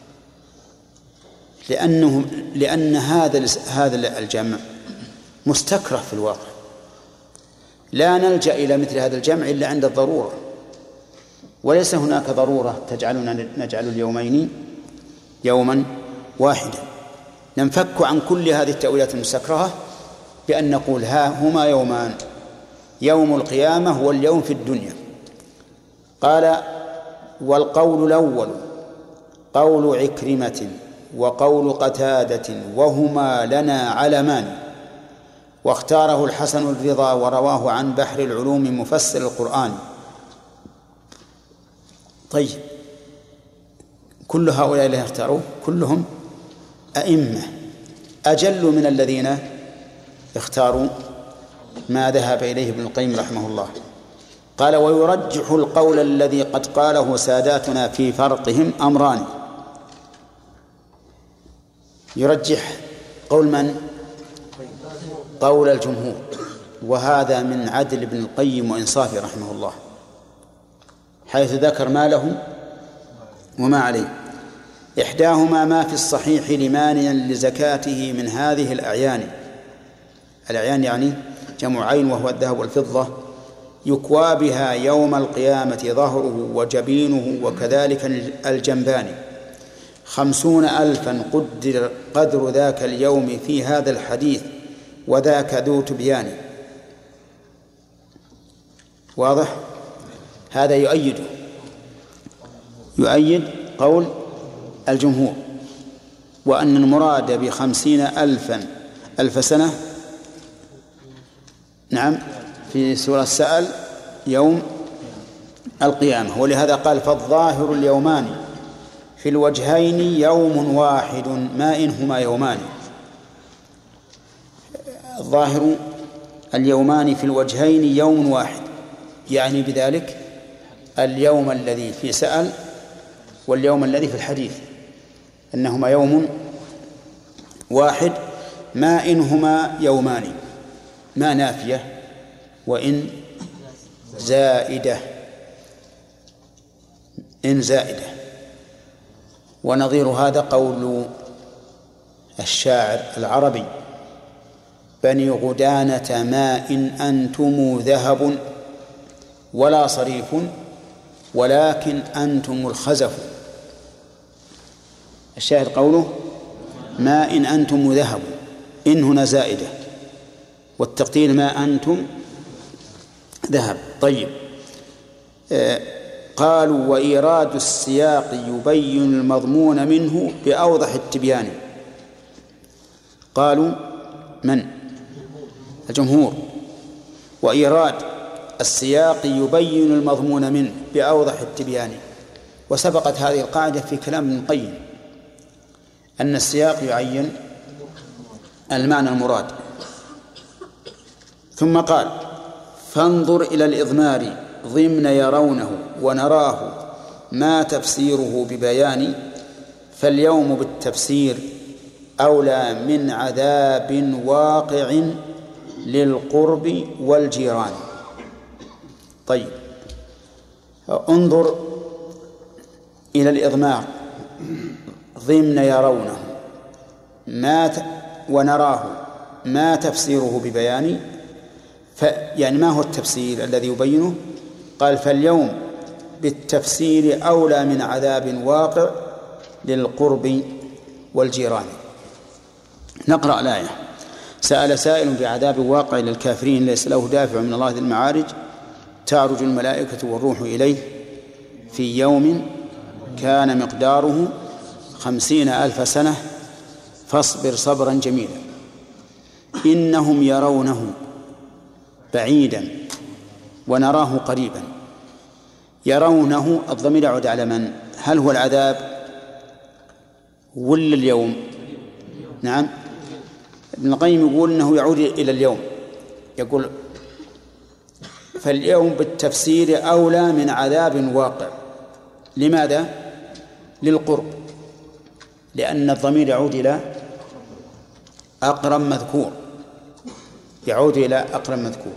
لأن هذا الجمع مستكره في الواقع. لا نلجأ إلى مثل هذا الجمع إلا عند الضرورة، وليس هناك ضرورة تجعلنا نجعل اليومين يوما واحدا. ننفك عن كل هذه التأويلات المستكرهة بأن نقول ها هما يومان، يوم القيامة واليوم في الدنيا. قال: والقول الأول قول عكرمة وقول قتادة وهما لنا علمان، واختاره الحسن الرضا ورواه عن بحر العلوم مفسر القرآن. طيب، كل هؤلاء الذين اختاروه كلهم أئمة أجل من الذين اختاروا ما ذهب إليه ابن القيم رحمه الله. قال: ويرجح القول الذي قد قاله ساداتنا في فرقهم أمران. يرجح قول من؟ قول الجمهور، وهذا من عدل ابن القيم وإنصافه رحمه الله، حيث ذكر ما له وما عليه. إحداهما ما في الصحيح لمانع لزكاته من هذه الأعيان. الأعيان يعني جمع عين وهو الذهب والفضة، يكوى بها يوم القيامة ظهره وجبينه وكذلك الجنبان 50,000 قدر ذاك اليوم في هذا الحديث، وذاك ذو تبيان. واضح؟ هذا يؤيد قول الجمهور، وأن المراد ب50,000 سنة نعم في سورة السأل يوم القيامة. ولهذا قال: فالظاهر اليومان في الوجهين يوم واحد ما إنهما يومان. الظاهر اليومان في الوجهين يوم واحد، يعني بذلك اليوم الذي في سأل واليوم الذي في الحديث أنهما يوم واحد ما إنهما يومان، ما نافية وإن زائدة، إن زائدة. ونظير هذا قول الشاعر العربي: بني غدانة ما إن أنتم ذهب ولا صريف ولكن أنتم الخزف. الشاهد قوله ما إن أنتم ذهب، إن هنا زائدة، والتقدير ما أنتم ذهب. طيب، قالوا: وإيراد السياق يبين المضمون منه بأوضح التبيان. قالوا من؟ الجمهور. وإيراد السياق يبين المضمون منه بأوضح التبيان. وسبقت هذه القاعدة في كلام ابن القيم أن السياق يعين المعنى المراد. ثم قال: فانظر إلى الإضمار ضمن يرونه ونراه ما تفسيره ببيان، فاليوم بالتفسير أولى من عذاب واقع للقرب والجيران. طيب، انظر إلى الإضمار ضمن يرونه ونراه ما تفسيره ببيان. يعني ما هو التفسير الذي يبينه؟ قال: فاليوم بالتفسير أولى من عذاب واقع للقرب والجيران. نقرأ الآية: سأل سائل بعذاب واقع للكافرين ليس له دافع من الله ذي المعارج، تعرج الملائكة والروح إليه في يوم كان مقداره 50,000 سنة فاصبر صبرا جميلا إنهم يرونه بعيدا ونراه قريبا. يرونه الضمير يعود على من؟ هل هو العذاب ولا اليوم؟ نعم، ابن القيم يقول إنه يعود إلى اليوم. يقول: فاليوم بالتفسير أولى من عذاب واقع. لماذا؟ للقرب، لأن الضمير يعود إلى أقرب مذكور، يعود إلى أقرب مذكور.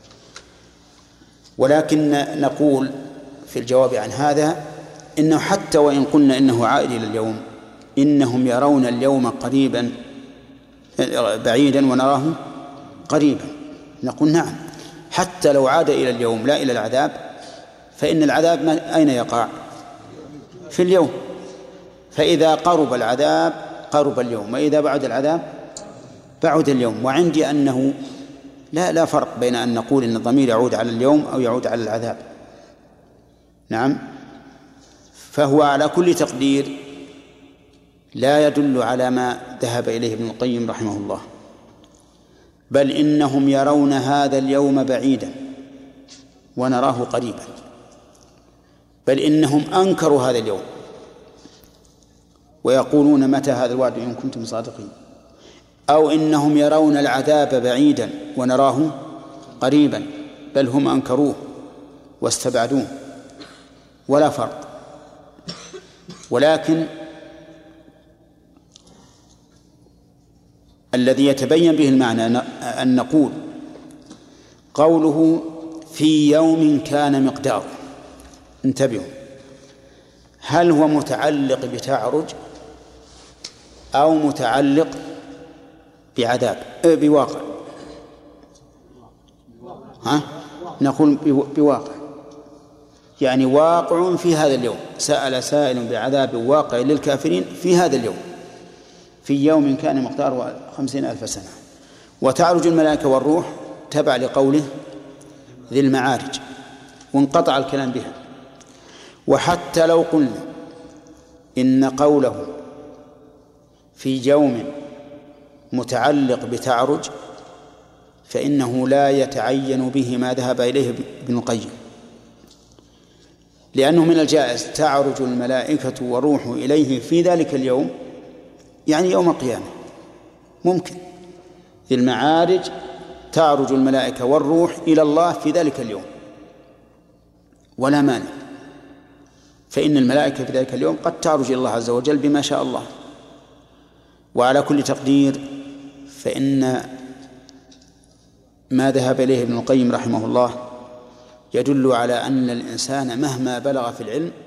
ولكن نقول في الجواب عن هذا إنه حتى وإن قلنا إنه عائد إلى اليوم، إنهم يرون اليوم قريبا بعيدا ونراه قريبا. نقول نعم، حتى لو عاد إلى اليوم لا إلى العذاب، فإن العذاب أين يقع؟ في اليوم. فإذا قرب العذاب قرب اليوم، وإذا بعد العذاب بعد اليوم. وعندي أنه لا فرق بين أن نقول إن الضمير يعود على اليوم أو يعود على العذاب. نعم. فهو على كل تقدير لا يدل على ما ذهب إليه ابن القيم رحمه الله، بل إنهم يرون هذا اليوم بعيدا ونراه قريبا، بل إنهم أنكروا هذا اليوم ويقولون متى هذا الوعد إن كنتم صادقين، أو إنهم يرون العذاب بعيدا ونراه قريبا، بل هم أنكروه واستبعدوه، ولا فرق. ولكن الذي يتبين به المعنى أن نقول قوله في يوم كان مقداره، انتبهوا، هل هو متعلق بتعرج أو متعلق بعذاب بواقع؟ نقول بواقع، يعني واقع في هذا اليوم. سأل سائل بعذاب واقع للكافرين في هذا اليوم، في يوم كان مقداره 50,000 سنة. وتعرج الملائكة والروح تبع لقوله ذي المعارج، وانقطع الكلام بها. وحتى لو قلنا إن قوله في يوم متعلق بتعرج فإنه لا يتعين به ما ذهب إليه ابن القيم، لأنه من الجائز تعرج الملائكة والروح إليه في ذلك اليوم، يعني يوم القيامة، ممكن في المعارج تعرج الملائكة والروح إلى الله في ذلك اليوم ولا مانع، فإن الملائكة في ذلك اليوم قد تعرج إلى الله عز وجل بما شاء الله. وعلى كل تقدير فإن ما ذهب إليه ابن القيم رحمه الله يدل على أن الإنسان مهما بلغ في العلم